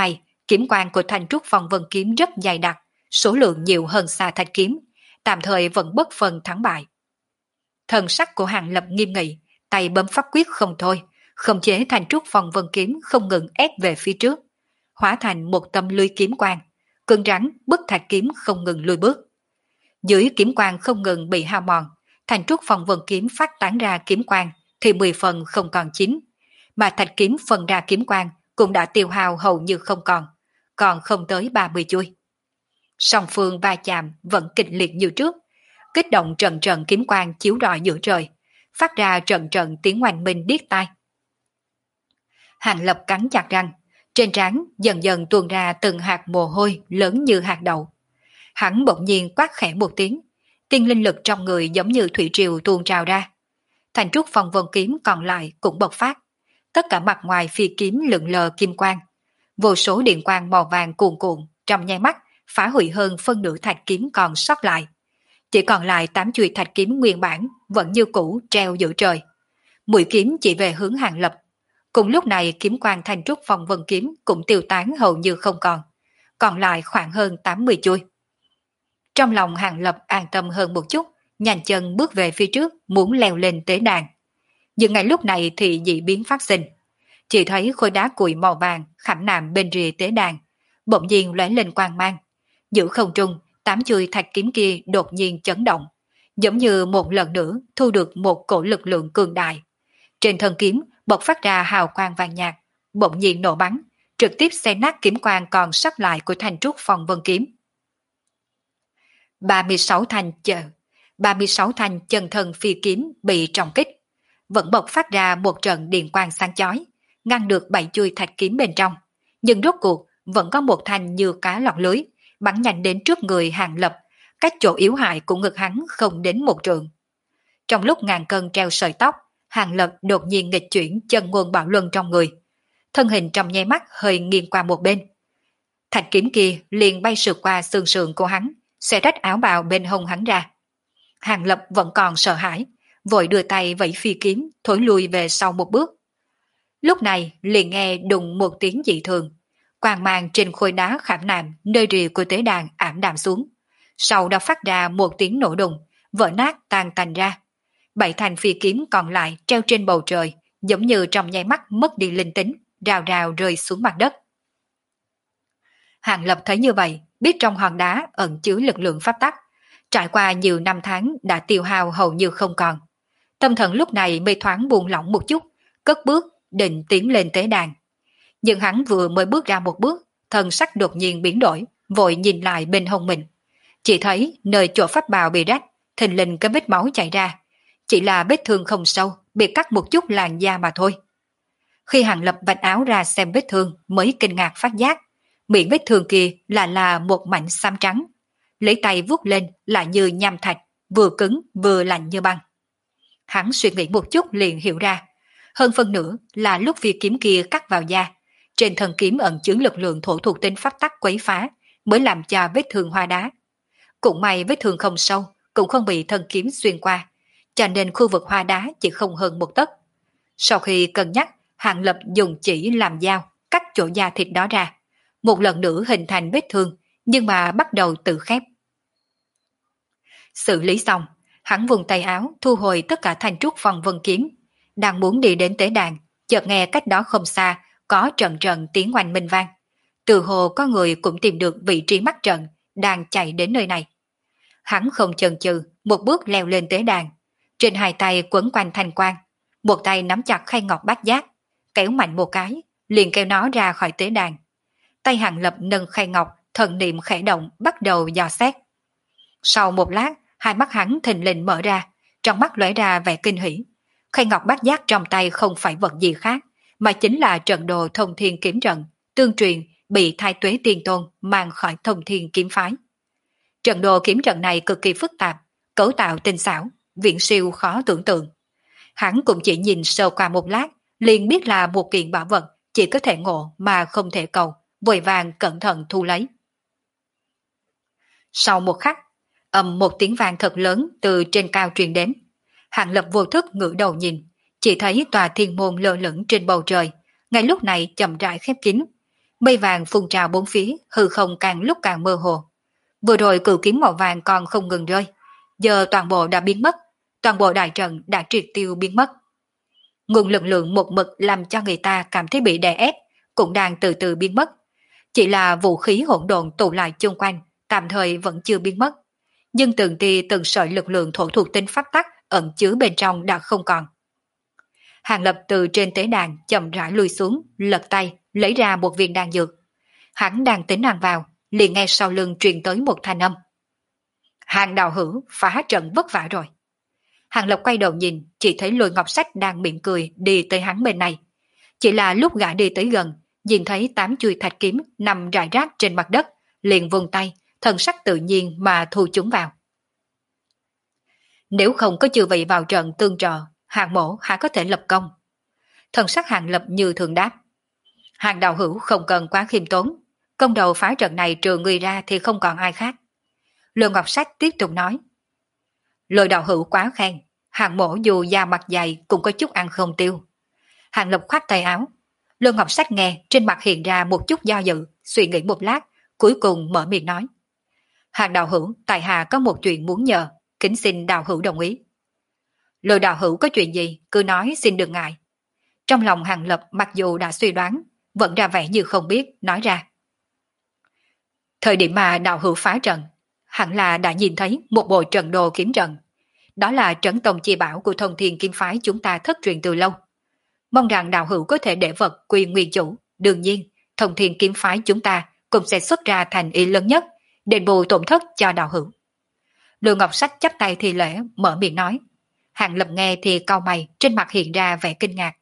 Kiếm quang của Thanh Trúc Phong Vân kiếm rất dày đặc, số lượng nhiều hơn xa thạch kiếm, tạm thời vẫn bất phần thắng bại. Thần sắc của Hàng Lập nghiêm nghị, tay bấm pháp quyết không thôi, khống chế Thanh Trúc Phong Vân kiếm không ngừng ép về phía trước, hóa thành một tâm lưới kiếm quang, cứng rắn bức thạch kiếm không ngừng lùi bước. Dưới kiếm quang không ngừng bị hao mòn, Thanh Trúc Phong Vân kiếm phát tán ra kiếm quang thì 10 phần không còn 9, mà thạch kiếm phân ra kiếm quang cũng đã tiêu hao hầu như không còn không tới 30 chuôi. Song phương va chạm vẫn kịch liệt như trước, kích động trận trận kiếm quang chiếu rọi giữa trời, phát ra trận trận tiếng oanh minh điếc tai. Hàng Lập cắn chặt răng, trên trán dần dần tuôn ra từng hạt mồ hôi lớn như hạt đậu. Hắn bỗng nhiên quát khẽ một tiếng, tiên linh lực trong người giống như thủy triều tuôn trào ra. Thanh Trúc Phong Vân kiếm còn lại cũng bộc phát, tất cả mặt ngoài phi kiếm lượn lờ kim quang, vô số điện quang màu vàng cuồn cuộn trong nháy mắt phá hủy hơn phân nửa thạch kiếm còn sót lại. Chỉ còn lại 8 chuôi thạch kiếm nguyên bản vẫn như cũ treo giữa trời. Mũi kiếm chỉ về hướng Hàng Lập. Cùng lúc này kiếm quang Thanh Trúc Phong Vân kiếm cũng tiêu tán hầu như không còn lại khoảng hơn 80 chuôi. Trong lòng Hàng Lập an tâm hơn một chút, nhanh chân bước về phía trước muốn leo lên tế đàn. Nhưng ngay lúc này thì dị biến phát sinh. Chỉ thấy khối đá cuội màu vàng khảm nạm bên rìa tế đàn, bỗng nhiên lóe lên quang mang. Giữa không trung, 8 chuôi thạch kiếm kia đột nhiên chấn động, giống như một lần nữa thu được một cổ lực lượng cường đại. Trên thân kiếm bộc phát ra hào quang vàng nhạt, bỗng nhiên nổ bắn, trực tiếp xé nát kiếm quang còn sót lại của Thanh Trúc Phong Vân kiếm. 36 thanh chân thân phi kiếm bị trọng kích, vẫn bộc phát ra một trận điện quang sáng chói, ngăn được 7 chuôi thạch kiếm bên trong, nhưng rốt cuộc vẫn có một thanh như cá lọt lưới, bắn nhanh đến trước người Hàng Lập, cách chỗ yếu hại của ngực hắn không đến một trượng. Trong lúc ngàn cân treo sợi tóc, Hàng Lập đột nhiên nghịch chuyển chân ngôn bảo luân trong người, thân hình trong nháy mắt hơi nghiêng qua một bên. Thạch kiếm kia liền bay sượt qua xương sườn của hắn, xé rách áo bào bên hông hắn ra. Hàng Lập vẫn còn sợ hãi, vội đưa tay vẫy phi kiếm, thối lui về sau một bước. Lúc này liền nghe đùng một tiếng dị thường, quang mang trên khối đá khảm nạm nơi rìa của tế đàn ảm đạm xuống, sau đó phát ra một tiếng nổ đùng, vỡ nát tan tành ra. 7 thanh phi kiếm còn lại treo trên bầu trời, giống như trong nháy mắt mất đi linh tính, rào rào rơi xuống mặt đất. Hàng Lập thấy như vậy, biết trong hòn đá ẩn chứa lực lượng pháp tắc, trải qua nhiều năm tháng đã tiêu hao hầu như không còn. Tâm thần lúc này mới thoáng buông lỏng một chút, cất bước định tiến lên tế đàn. Nhưng hắn vừa mới bước ra một bước, thần sắc đột nhiên biến đổi, vội nhìn lại bên hông mình. Chỉ thấy nơi chỗ pháp bào bị rách, thình lình cái vết máu chảy ra, chỉ là vết thương không sâu, bị cắt một chút làn da mà thôi. Khi Hàng Lập vạch áo ra xem vết thương mới kinh ngạc phát giác, miệng vết thương kia là một mảnh xám trắng, lấy tay vuốt lên lại như nham thạch, vừa cứng vừa lạnh như băng. Hắn suy nghĩ một chút liền hiểu ra, hơn phân nửa là lúc phi kiếm kia cắt vào da, trên thân kiếm ẩn chứa lực lượng thổ thuộc tính pháp tắc quấy phá, mới làm cho vết thương hoa đá. Cũng may vết thương không sâu, cũng không bị thân kiếm xuyên qua, cho nên khu vực hoa đá chỉ không hơn một tấc. Sau khi cân nhắc, Hàng Lập dùng chỉ làm dao cắt chỗ da thịt đó ra, một lần nữa hình thành vết thương, nhưng mà bắt đầu tự khép. Xử lý xong, hắn vùng tay áo thu hồi tất cả Thanh Trúc Phong Vân kiếm, đang muốn đi đến tế đàn, chợt nghe cách đó không xa có trận trận tiếng oanh minh vang. Từ hồ có người cũng tìm được vị trí mắc trận, đang chạy đến nơi này. Hắn không chần chừ, một bước leo lên tế đàn, trên hai tay quấn quanh thanh quang, một tay nắm chặt khay ngọc bát giác, kéo mạnh một cái, liền kéo nó ra khỏi tế đàn. Tay Hàng Lập nâng khay ngọc, thần niệm khẽ động bắt đầu dò xét. Sau một lát, hai mắt hắn thình lình mở ra, trong mắt lóe ra vẻ kinh hỉ. Khay ngọc bát giác trong tay không phải vật gì khác, mà chính là trận đồ Thông Thiên kiếm trận, tương truyền bị Thái Tuế Tiên Tôn mang khỏi Thông Thiên kiếm phái. Trận đồ kiếm trận này cực kỳ phức tạp, cấu tạo tinh xảo, viễn siêu khó tưởng tượng. Hắn cũng chỉ nhìn sơ qua một lát, liền biết là một kiện bảo vật chỉ có thể ngộ mà không thể cầu, vội vàng cẩn thận thu lấy. Sau một khắc, một tiếng vang thật lớn từ trên cao truyền đến. Hàng Lập vô thức ngửa đầu nhìn, chỉ thấy tòa thiên môn lơ lửng trên bầu trời, ngay lúc này chậm rãi khép kín. Mây vàng phun trào bốn phía, hư không càng lúc càng mơ hồ. Vừa rồi cự kiếm màu vàng còn không ngừng rơi, giờ toàn bộ đã biến mất, toàn bộ đại trận đã triệt tiêu biến mất. Nguồn lực lượng một mực làm cho người ta cảm thấy bị đè ép, cũng đang từ từ biến mất. Chỉ là vũ khí hỗn độn tụ lại chung quanh, tạm thời vẫn chưa biến mất. Nhưng từng tia từng sợi lực lượng thổ thuộc tính pháp tắc ẩn chứa bên trong đã không còn. Hàng Lập từ trên tế đàn chậm rãi lùi xuống, lật tay, lấy ra một viên đan dược. Hắn đang tính ăn vào, liền nghe sau lưng truyền tới một thanh âm. Hàng đạo hữu phá trận vất vả rồi. Hàng Lập quay đầu nhìn, chỉ thấy Lôi Ngọc Sách đang mỉm cười đi tới hắn bên này. Chỉ là lúc gã đi tới gần, nhìn thấy 8 chuôi thạch kiếm nằm rải rác trên mặt đất, liền vung tay, thần sắc tự nhiên mà thu chúng vào. Nếu không có chư vị vào trận tương trợ, Hàng mổ há có thể lập công. Thần sắc Hàng Lập như thường đáp. Hàng đạo hữu không cần quá khiêm tốn, công đầu phá trận này trừ người ra thì không còn ai khác. Lôi Ngọc Sách tiếp tục nói. Lôi đạo hữu quá khen, Hàng mổ dù da mặt dày cũng có chút ăn không tiêu. Hàng Lập khoát tay áo. Lôi Ngọc Sách nghe trên mặt hiện ra một chút do dự, suy nghĩ một lát, cuối cùng mở miệng nói. Hàng đạo hữu, tại hạ có một chuyện muốn nhờ, kính xin đạo hữu đồng ý. Lôi đạo hữu có chuyện gì, cứ nói xin đừng ngại. Trong lòng Hàng Lập mặc dù đã suy đoán, vẫn ra vẻ như không biết, nói ra. Thời điểm mà đạo hữu phá trận, hẳn là đã nhìn thấy một bộ trận đồ kiếm trận. Đó là trấn tông chi bảo của Thông Thiên Kiếm Phái chúng ta thất truyền từ lâu. Mong rằng đạo hữu có thể để vật quy nguyên chủ. Đương nhiên, Thông Thiên Kiếm Phái chúng ta cũng sẽ xuất ra thành ý lớn nhất, đền bù tổn thất cho đạo hữu. Lôi Ngọc Sách chắp tay thi lễ, mở miệng nói. Hàng Lập nghe thì cau mày, trên mặt hiện ra vẻ kinh ngạc.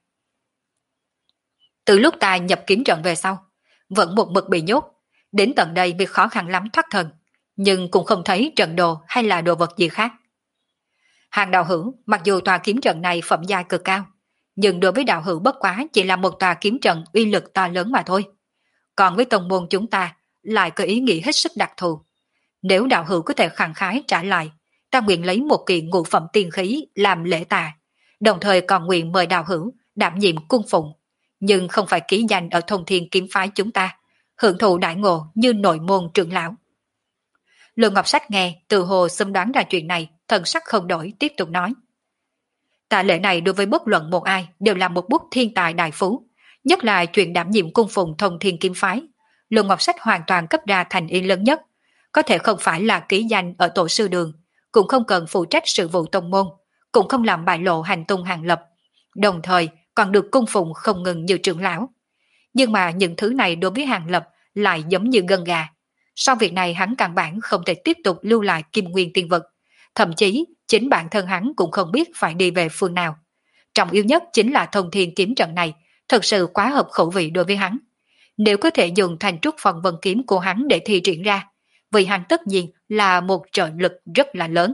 Từ lúc ta nhập kiếm trận về sau, vẫn một mực bị nhốt, đến tận đây mới khó khăn lắm thoát thân, nhưng cũng không thấy trận đồ hay là đồ vật gì khác. Hàng đạo hữu, mặc dù tòa kiếm trận này phẩm giai cực cao, nhưng đối với đạo hữu bất quá chỉ là một tòa kiếm trận uy lực to lớn mà thôi. Còn với tông môn chúng ta, lại có ý nghĩ hết sức đặc thù. Nếu đạo hữu có thể khẳng khái trả lại, ta nguyện lấy một kiện ngũ phẩm tiên khí làm lễ tạ, đồng thời còn nguyện mời đạo hữu đảm nhiệm cung phụng, nhưng không phải ký danh ở Thông Thiên Kiếm Phái chúng ta, hưởng thụ đại ngộ như nội môn trưởng lão. Lôi Ngọc Sách nghe, từ hồ xâm đoán ra chuyện này, thần sắc không đổi, tiếp tục nói. Tạ lễ này đối với bất luận một ai đều là một bút thiên tài đại phú, nhất là chuyện đảm nhiệm cung phụng Thông Thiên Kiếm Phái. Lôi Ngọc Sách hoàn toàn cấp ra thành ý lớn nhất, có thể không phải là ký danh ở tổ sư đường, cũng không cần phụ trách sự vụ tông môn, cũng không làm bại lộ hành tung Hàng Lập, đồng thời còn được cung phụng không ngừng như trưởng lão. Nhưng mà những thứ này đối với Hàng Lập lại giống như gân gà. Sau việc này hắn căn bản không thể tiếp tục lưu lại Kim Nguyên Tiên Vật, thậm chí chính bản thân hắn cũng không biết phải đi về phương nào. Trọng yếu nhất chính là Thông Thiên kiếm trận này, thật sự quá hợp khẩu vị đối với hắn. Nếu có thể dùng thành trúc phần vân kiếm của hắn để thi triển ra, vì hắn tất nhiên là một trợ lực rất là lớn.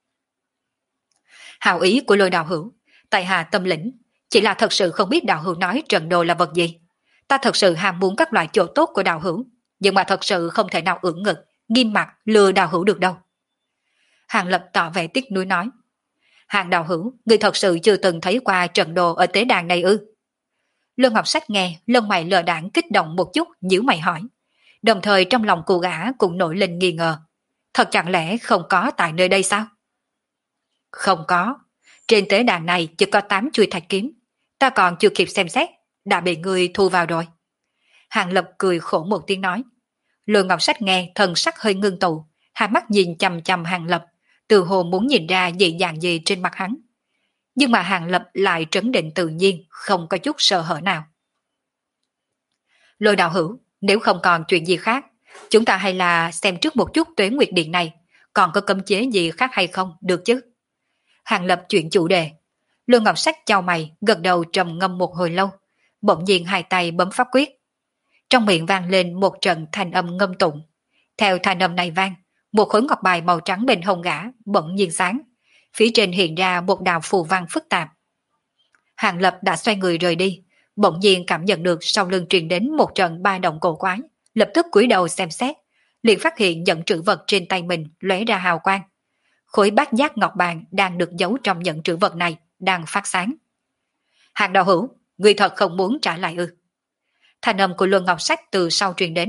Hào ý của Lôi đạo hữu, tại hạ tâm lĩnh, chỉ là thật sự không biết đạo hữu nói trận đồ là vật gì. Ta thật sự ham muốn các loại chỗ tốt của đạo hữu, nhưng mà thật sự không thể nào ưỡn ngực, nghiêm mặt lừa đạo hữu được đâu. Hàng Lập tỏ vẻ tiếc nuối nói. Hàng đạo hữu, người thật sự chưa từng thấy qua trận đồ ở tế đàn này ư? Lương Ngọc Sách nghe, lông mày lờ đãng kích động một chút, nhíu mày hỏi. Đồng thời trong lòng cô gã cũng nổi lên nghi ngờ. Thật chẳng lẽ không có tại nơi đây sao? Không có. Trên tế đàn này chỉ có 8 chuôi thạch kiếm. Ta còn chưa kịp xem xét, đã bị người thu vào rồi. Hàng Lập cười khổ một tiếng nói. Lương Ngọc Sách nghe thần sắc hơi ngưng tụ, hai mắt nhìn chằm chằm Hàng Lập, từ hồ muốn nhìn ra dị dạng gì trên mặt hắn. Nhưng mà Hàng Lập lại trấn định tự nhiên, không có chút sợ hở nào. Lôi đạo hữu, nếu không còn chuyện gì khác, chúng ta hay là xem trước một chút Tuế Nguyệt Điện này, còn có cấm chế gì khác hay không, được chứ? Hàng Lập chuyển chủ đề. Lôi Ngọc Sách chau mày, gật đầu trầm ngâm một hồi lâu, bỗng nhiên hai tay bấm pháp quyết. Trong miệng vang lên một trận thanh âm ngâm tụng. Theo thanh âm này vang, một khối ngọc bài màu trắng bên hông gã bỗng nhiên sáng, phía trên hiện ra một đạo phù văn phức tạp. Hàng Lập đã xoay người rời đi, bỗng nhiên cảm nhận được sau lưng truyền đến một trận ba động cổ quái, lập tức cúi đầu xem xét, liền phát hiện nhẫn trữ vật trên tay mình lóe ra hào quang. Khối bát giác ngọc bàn đang được giấu trong nhẫn trữ vật này đang phát sáng. Hàng đạo hữu, người thật không muốn trả lại ư? Thanh âm của Luân Ngọc Sách từ sau truyền đến.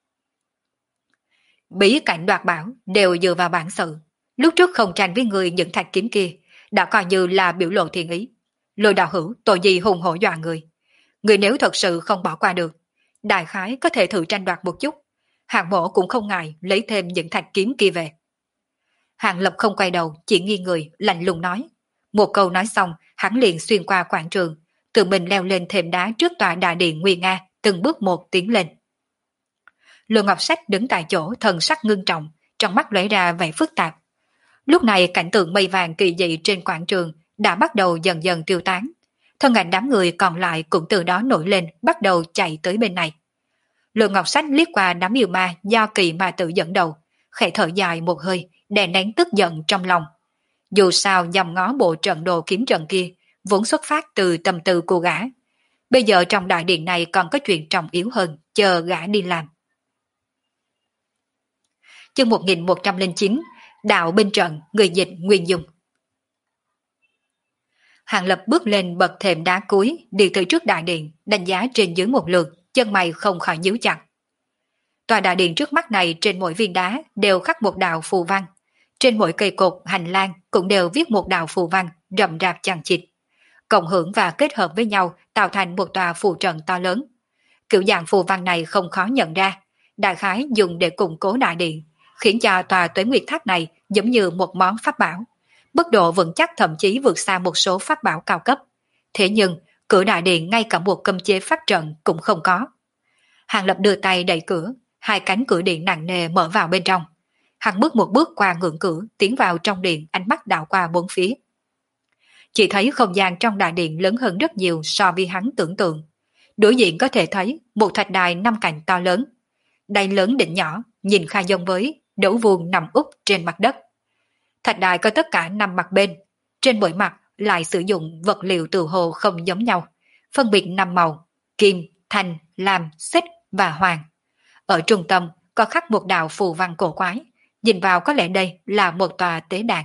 Bí cảnh đoạt bảo đều dựa vào bản sự. Lúc trước không tranh với người những thạch kiếm kia, đã coi như là biểu lộ thiện ý. Lôi đạo hữu tội gì hùng hổ dọa người. Người nếu thật sự không bỏ qua được, đại khái có thể thử tranh đoạt một chút. Hàng mổ cũng không ngại lấy thêm những thạch kiếm kia về. Hàng Lập không quay đầu, chỉ nghiêng người, lạnh lùng nói. Một câu nói xong, hắn liền xuyên qua quảng trường, tự mình leo lên thềm đá trước tòa đại điện Nguy Nga, từng bước một tiến lên. Lương Ngọc Sách đứng tại chỗ thần sắc ngưng trọng, trong mắt lóe ra vẻ phức tạp. Lúc này cảnh tượng mây vàng kỳ dị trên quảng trường đã bắt đầu dần dần tiêu tán. Thân ảnh đám người còn lại cũng từ đó nổi lên, bắt đầu chạy tới bên này. Lương Ngọc Sách liếc qua đám yêu ma do Kỳ Ma Tử dẫn đầu, khẽ thở dài một hơi, đè nén tức giận trong lòng. Dù sao nhằm ngó bộ trận đồ kiếm trận kia, vốn xuất phát từ tâm tư của gã. Bây giờ trong đại điện này còn có chuyện trọng yếu hơn, chờ gã đi làm. Chương 1109, Đạo Binh Trận, người dịch Nguyên Dung. Hàng Lập bước lên bậc thềm đá cuối, đi tới trước đại điện, đánh giá trên dưới một lượt, chân mày không khỏi nhíu chặt. Tòa đại điện trước mắt này trên mỗi viên đá đều khắc một đạo phù văn. Trên mỗi cây cột, hành lang cũng đều viết một đạo phù văn, rậm rạp chằng chịt. Cộng hưởng và kết hợp với nhau tạo thành một tòa phù trận to lớn. Kiểu dạng phù văn này không khó nhận ra, đại khái dùng để củng cố đại điện, khiến cho tòa Tuế Nguyệt Tháp này giống như một món pháp bảo. Mức độ vững chắc thậm chí vượt xa một số pháp bảo cao cấp. Thế nhưng, cửa đại điện ngay cả một cấm chế pháp trận cũng không có. Hàng Lập đưa tay đẩy cửa, hai cánh cửa điện nặng nề mở vào bên trong. Hắn bước một bước qua ngưỡng cửa, tiến vào trong điện, ánh mắt đảo qua bốn phía. Chỉ thấy không gian trong đại điện lớn hơn rất nhiều so với hắn tưởng tượng. Đối diện có thể thấy một thạch đài 5 cạnh to lớn. Đài lớn đỉnh nhỏ, nhìn khá giống với đấu vuông nằm úp trên mặt đất. Thạch đài có tất cả 5 mặt bên, trên mỗi mặt lại sử dụng vật liệu từ hồ không giống nhau, phân biệt 5 màu: kim, thanh, lam, xích và hoàng. Ở trung tâm có khắc một đạo phù văn cổ quái, nhìn vào có lẽ đây là một tòa tế đàn.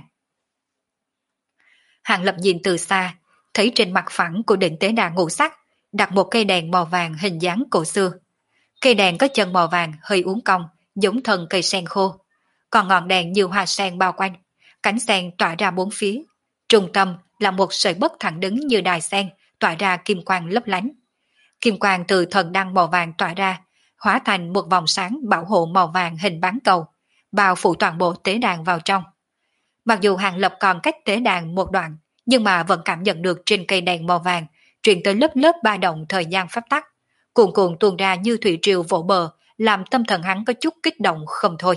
Hàng Lập nhìn từ xa, thấy trên mặt phẳng của đỉnh tế đàn ngũ sắc đặt một cây đèn màu vàng hình dáng cổ xưa. Cây đèn có chân màu vàng hơi uốn cong, giống thân cây sen khô. Còn ngọn đèn nhiều hoa sen bao quanh, cánh sen tỏa ra bốn phía. Trung tâm là một sợi bất thẳng đứng như đài sen, tỏa ra kim quang lấp lánh. Kim quang từ thần đăng màu vàng tỏa ra, hóa thành một vòng sáng bảo hộ màu vàng hình bán cầu, bao phủ toàn bộ tế đàn vào trong. Mặc dù Hàng Lập còn cách tế đàn một đoạn, nhưng mà vẫn cảm nhận được trên cây đèn màu vàng truyền tới lớp lớp ba động thời gian pháp tắc, cuồn cuộn tuôn ra như thủy triều vỗ bờ, làm tâm thần hắn có chút kích động không thôi.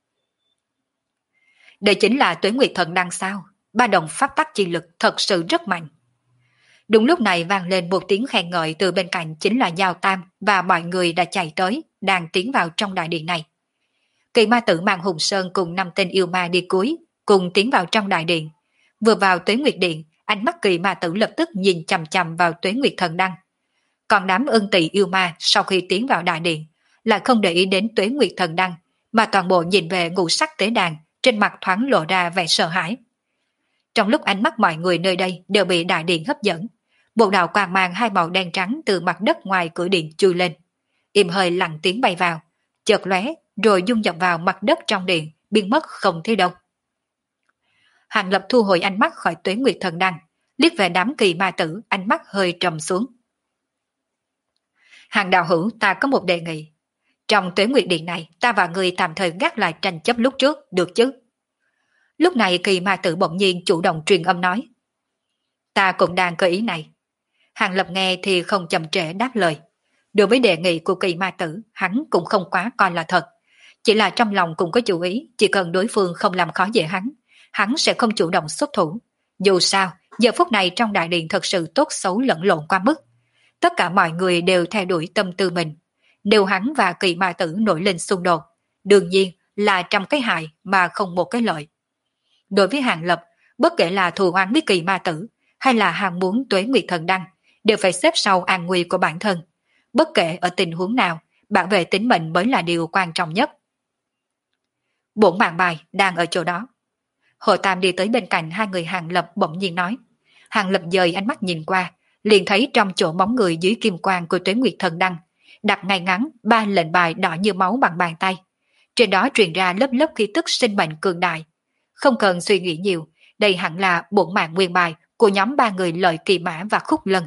Đây chính là Tuế Nguyệt Thần Đăng sao? Ba động pháp tắc chi lực thật sự rất mạnh. Đúng lúc này vang lên một tiếng khen ngợi từ bên cạnh, chính là Giao Tam và mọi người đã chạy tới, đang tiến vào trong đại điện này. Kỳ Ma Tử mang Hùng Sơn cùng 5 tên yêu ma đi cuối, cùng tiến vào trong đại điện. Vừa vào Tuế Nguyệt Điện, ánh mắt Kỳ Ma Tử lập tức nhìn chằm chằm vào Tuế Nguyệt Thần Đăng. Còn đám Ưng Tỳ yêu ma sau khi tiến vào đại điện, lại không để ý đến Tuế Nguyệt Thần Đăng, mà toàn bộ nhìn về ngũ sắc tế đàn, trên mặt thoáng lộ ra vẻ sợ hãi. Trong lúc ánh mắt mọi người nơi đây đều bị đại điện hấp dẫn, một đạo quang mang hai màu đen trắng từ mặt đất ngoài cửa điện chui lên, im hơi lặng tiếng bay vào, chợt lóe rồi dung nhập vào mặt đất trong điện, biến mất không thấy đâu. Hàng Lập thu hồi ánh mắt khỏi Tuế Nguyệt Thần Đăng, liếc về đám Kỳ Ma Tử, ánh mắt hơi trầm xuống. Hàng đạo hữu, ta có một đề nghị. Trong Tuế Nguyệt Điện này, ta và người tạm thời gác lại tranh chấp lúc trước, được chứ? Lúc này Kỳ Ma Tử bỗng nhiên chủ động truyền âm nói. Ta cũng đang có ý này. Hàng Lập nghe thì không chậm trễ đáp lời. Đối với đề nghị của Kỳ Ma Tử, hắn cũng không quá coi là thật. Chỉ là trong lòng cũng có chủ ý, chỉ cần đối phương không làm khó dễ hắn sẽ không chủ động xuất thủ. Dù sao, giờ phút này trong đại điện thật sự tốt xấu lẫn lộn qua mức. Tất cả mọi người đều theo đuổi tâm tư mình. Nếu hắn và Kỳ Ma Tử nổi lên xung đột, đương nhiên là trăm cái hại mà không một cái lợi. Đối với Hàng Lập, bất kể là thù oán với Kỳ Ma Tử hay là hàng muốn Tuế Nguyệt Thần Đăng, đều phải xếp sau an nguy của bản thân. Bất kể ở tình huống nào, bảo vệ tính mệnh mới là điều quan trọng nhất. Bổn mạng bài đang ở chỗ đó. Hồ Tam đi tới bên cạnh hai người Hàng Lập bỗng nhiên nói. Hàng Lập dời ánh mắt nhìn qua, liền thấy trong chỗ bóng người dưới kim quang của Tuế Nguyệt Thần Đăng, đặt ngay ngắn 3 lệnh bài đỏ như máu bằng bàn tay. Trên đó truyền ra lớp lớp khí tức sinh mệnh cường đại. Không cần suy nghĩ nhiều, đây hẳn là bổn mạng nguyên bài của nhóm 3 người Lợi Kỳ Mã và Khúc Lân.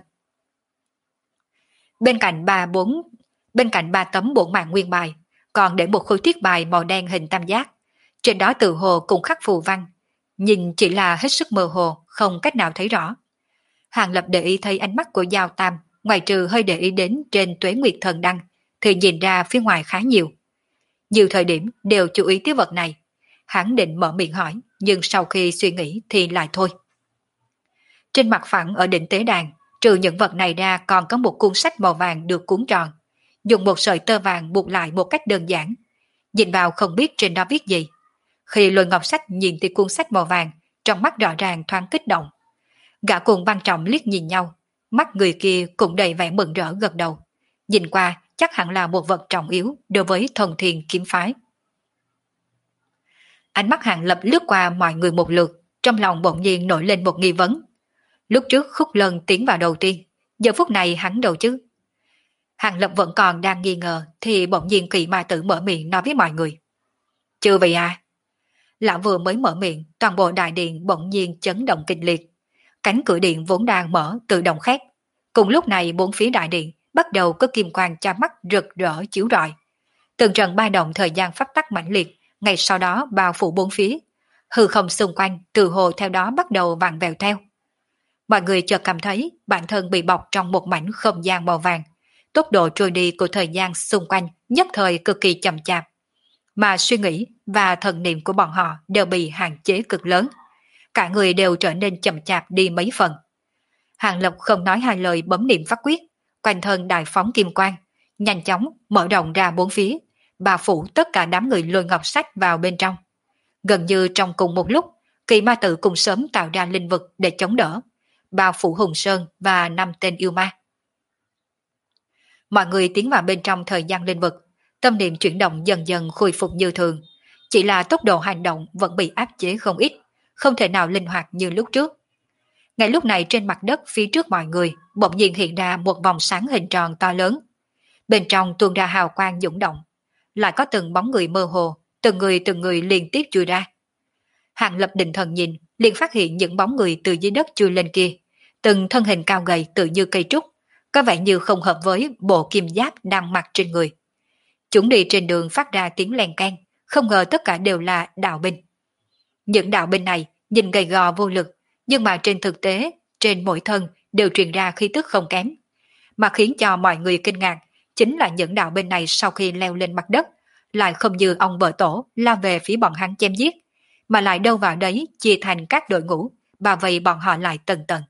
Bên cạnh ba tấm bổn mạng nguyên bài, còn để một khối thiết bài màu đen hình tam giác. Trên đó tự hồ cũng khắc phù văn, nhìn chỉ là hết sức mơ hồ, không cách nào thấy rõ. Hàng Lập để ý thấy ánh mắt của Giao Tam, ngoài trừ hơi để ý đến trên Tuế Nguyệt Thần Đăng, thì nhìn ra phía ngoài khá nhiều. Nhiều thời điểm đều chú ý tới vật này. Hắn định mở miệng hỏi, nhưng sau khi suy nghĩ thì lại thôi. Trên mặt phẳng ở đỉnh tế đàn, trừ những vật này ra còn có một cuốn sách màu vàng được cuốn tròn, dùng một sợi tơ vàng buộc lại một cách đơn giản. Nhìn vào không biết trên đó viết gì. Khi Lôi Ngọc Sách nhìn thấy cuốn sách màu vàng, trong mắt rõ ràng thoáng kích động. Gã cùng Văn Trọng liếc nhìn nhau, mắt người kia cũng đầy vẻ mừng rỡ gật đầu. Nhìn qua chắc hẳn là một vật trọng yếu đối với Thông Thiên kiếm phái. Ánh mắt Hàng Lập lướt qua mọi người một lượt, trong lòng bỗng nhiên nổi lên một nghi vấn. Lúc trước Khúc Lân tiến vào đầu tiên, giờ phút này hắn đâu chứ? Hàng Lập vẫn còn đang nghi ngờ thì bỗng nhiên Kỳ Ma Tử mở miệng nói với mọi người. Chưa vậy à? Lão vừa mới mở miệng, toàn bộ đại điện bỗng nhiên chấn động kịch liệt. Cánh cửa điện vốn đang mở tự động khép. Cùng lúc này bốn phía đại điện bắt đầu có kim quang cha mắt rực rỡ chiếu rọi. Từng trận ba động thời gian pháp tắc mãnh liệt, ngay sau đó bao phủ bốn phía. Hư không xung quanh từ hồ theo đó bắt đầu vặn vẹo theo. Mọi người chợt cảm thấy bản thân bị bọc trong một mảnh không gian màu vàng. Tốc độ trôi đi của thời gian xung quanh nhất thời cực kỳ chậm chạp. Mà suy nghĩ và thần niệm của bọn họ đều bị hạn chế cực lớn. Cả người đều trở nên chậm chạp đi mấy phần. Hàng Lập không nói hai lời bấm niệm pháp quyết, quanh thân đại phóng kim quang, nhanh chóng mở rộng ra bốn phía, bao phủ tất cả đám người Lôi Ngọc Sách vào bên trong. Gần như trong cùng một lúc, Kỳ Ma Tử cùng sớm tạo ra linh vực để chống đỡ, bao phủ Hùng Sơn và 5 tên yêu ma. Mọi người tiến vào bên trong thời gian linh vực, tâm niệm chuyển động dần dần khôi phục như thường, chỉ là tốc độ hành động vẫn bị áp chế không ít, không thể nào linh hoạt như lúc trước. Ngay lúc này trên mặt đất phía trước mọi người bỗng nhiên hiện ra một vòng sáng hình tròn to lớn. Bên trong tuôn ra hào quang dũng động, lại có từng bóng người mơ hồ, từng người liên tiếp chui ra. Hàng Lập định thần nhìn, liền phát hiện những bóng người từ dưới đất chui lên kia, từng thân hình cao gầy tự như cây trúc, có vẻ như không hợp với bộ kim giáp đang mặc trên người. Chúng đi trên đường phát ra tiếng len keng, không ngờ tất cả đều là đạo binh. Những đạo binh này nhìn gầy gò vô lực, nhưng mà trên thực tế, trên mỗi thân đều truyền ra khí tức không kém. Mà khiến cho mọi người kinh ngạc, chính là những đạo binh này sau khi leo lên mặt đất, lại không như ông vợ tổ lao về phía bọn hắn chém giết, mà lại đâu vào đấy chia thành các đội ngũ, bảo vệ bọn họ lại tầng tầng.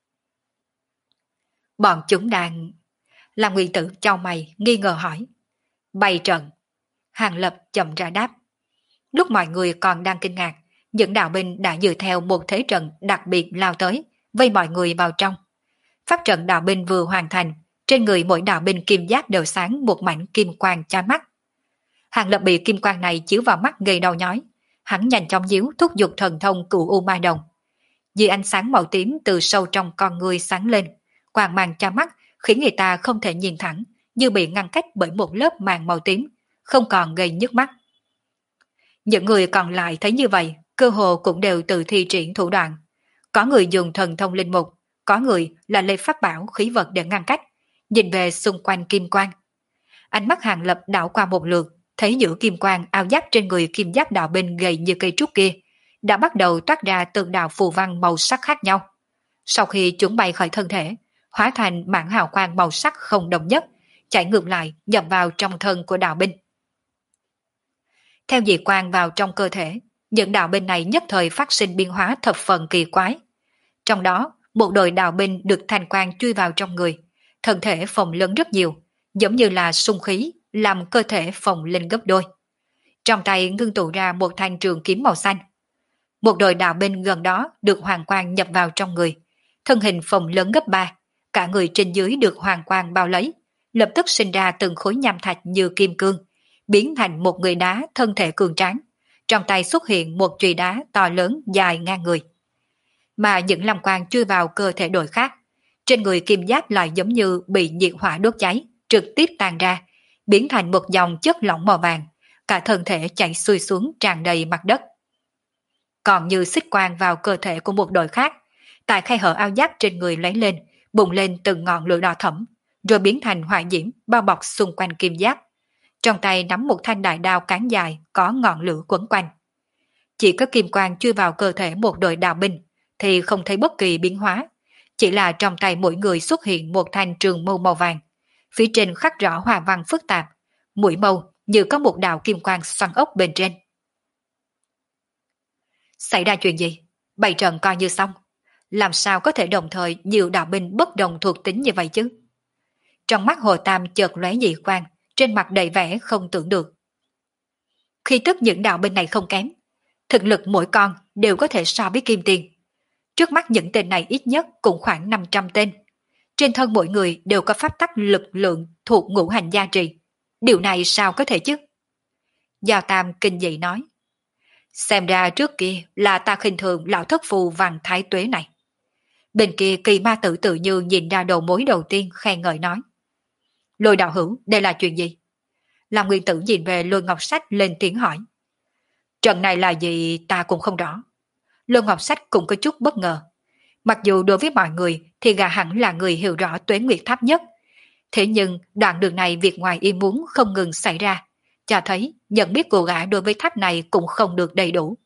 Bọn chúng đang... Làm Nguyên Tử chau mày, nghi ngờ hỏi. Bày trận. Hàng Lập chậm ra đáp. Lúc mọi người còn đang kinh ngạc, những đạo binh đã dựa theo một thế trận đặc biệt lao tới, vây mọi người vào trong. Pháp trận đạo binh vừa hoàn thành, trên người mỗi đạo binh kim giáp đều sáng một mảnh kim quang chói mắt. Hàng Lập bị kim quang này chiếu vào mắt gây đau nhói, hắn nhanh chóng díu thúc giục thần thông Cửu U Ma Đồng. Vì ánh sáng màu tím từ sâu trong con người sáng lên, quang mang chói mắt khiến người ta không thể nhìn thẳng, như bị ngăn cách bởi một lớp màng màu tím, không còn gây nhức mắt. Những người còn lại thấy như vậy, cơ hồ cũng đều tự thi triển thủ đoạn. Có người dùng thần thông linh mục, có người là lấy pháp bảo khí vật để ngăn cách, nhìn về xung quanh kim quang. Ánh mắt Hàng Lập đảo qua một lượt, thấy giữa kim quang áo giáp trên người kim giáp đạo binh gầy như cây trúc kia, đã bắt đầu toát ra từng đạo phù văn màu sắc khác nhau. Sau khi chúng bay khỏi thân thể, hóa thành mảng hào quang màu sắc không đồng nhất, chạy ngược lại nhập vào trong thân của đạo binh. Theo dị quang vào trong cơ thể, những đạo binh này nhất thời phát sinh biến hóa thập phần kỳ quái. Trong đó, một đội đạo binh được thanh quang chui vào trong người, thân thể phồng lớn rất nhiều, giống như là xung khí, làm cơ thể phồng lên gấp đôi. Trong tay ngưng tụ ra một thanh trường kiếm màu xanh. Một đội đạo binh gần đó được hoàng quang nhập vào trong người, thân hình phồng lớn gấp 3, cả người trên dưới được hoàng quang bao lấy, lập tức sinh ra từng khối nham thạch như kim cương, biến thành một người đá thân thể cường tráng. Trong tay xuất hiện một chùy đá to lớn dài ngang người. Mà những lam quang chui vào cơ thể đội khác, trên người kim giáp lại giống như bị nhiệt hỏa đốt cháy, trực tiếp tan ra, biến thành một dòng chất lỏng màu vàng, cả thân thể chảy xuôi xuống tràn đầy mặt đất. Còn như xích quang vào cơ thể của một đội khác, tại khe hở áo giáp trên người lấy lên, bùng lên từng ngọn lửa đỏ thẫm, rồi biến thành hỏa diễm bao bọc xung quanh kim giáp. Trong tay nắm một thanh đại đao cán dài có ngọn lửa quấn quanh. Chỉ có kim quang chui vào cơ thể một đội đạo binh thì không thấy bất kỳ biến hóa, chỉ là trong tay mỗi người xuất hiện một thanh trường mâu màu vàng, phía trên khắc rõ hoa văn phức tạp, mũi mâu như có một đạo kim quang xoắn ốc bên trên. Xảy ra chuyện gì? Bày trận coi như xong. Làm sao có thể đồng thời nhiều đạo binh bất đồng thuộc tính như vậy chứ? Trong mắt Hồ Tam chợt lóe dị quang, trên mặt đầy vẻ không tưởng được. Khi tức những đạo binh này không kém, thực lực mỗi con đều có thể so với kim tiền. Trước mắt những tên này ít nhất cũng khoảng 500 tên. Trên thân mỗi người đều có pháp tắc lực lượng thuộc ngũ hành gia trì. Điều này sao có thể chứ? Giao Tam kinh dị nói. Xem ra trước kia là ta khinh thường lão thất phù Văn Thái Tuế này. Bên kia Kỳ Ma Tử tự như nhìn ra đầu mối đầu tiên khen ngợi nói. Lôi đạo hữu, đây là chuyện gì? Lam Nguyên Tử nhìn về Lôi Ngọc Sách lên tiếng hỏi. Trận này là gì ta cũng không rõ. Lôi Ngọc Sách cũng có chút bất ngờ. Mặc dù đối với mọi người thì gã hẳn là người hiểu rõ Tuế Nguyệt Tháp nhất. Thế nhưng đoạn đường này việc ngoài ý muốn không ngừng xảy ra, cho thấy nhận biết của gã đối với tháp này cũng không được đầy đủ.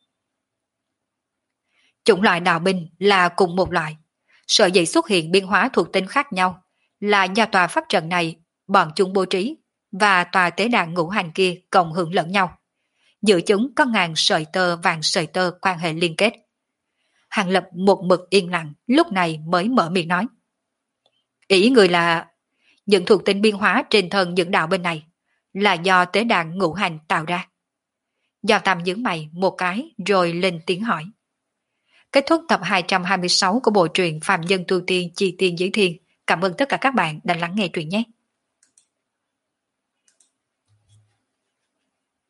Chủng loại đạo binh là cùng một loại. Sở dĩ xuất hiện biến hóa thuộc tính khác nhau là do tòa pháp trận này bọn chúng bố trí và tòa tế đàn ngũ hành kia cộng hưởng lẫn nhau. Giữa chúng có ngàn sợi tơ vàng sợi tơ quan hệ liên kết. Hàng Lập một mực yên lặng, lúc này mới mở miệng nói. Ý người là những thuộc tính biến hóa trên thân những đạo bên này là do tế đàn ngũ hành tạo ra. Giao Tam nhướng mày một cái rồi lên tiếng hỏi. Kết thúc tập 226 của bộ truyện Phạm Nhân Tu Tiên Chi Tiên Giới Thiên. Cảm ơn tất cả các bạn đã lắng nghe truyện nhé.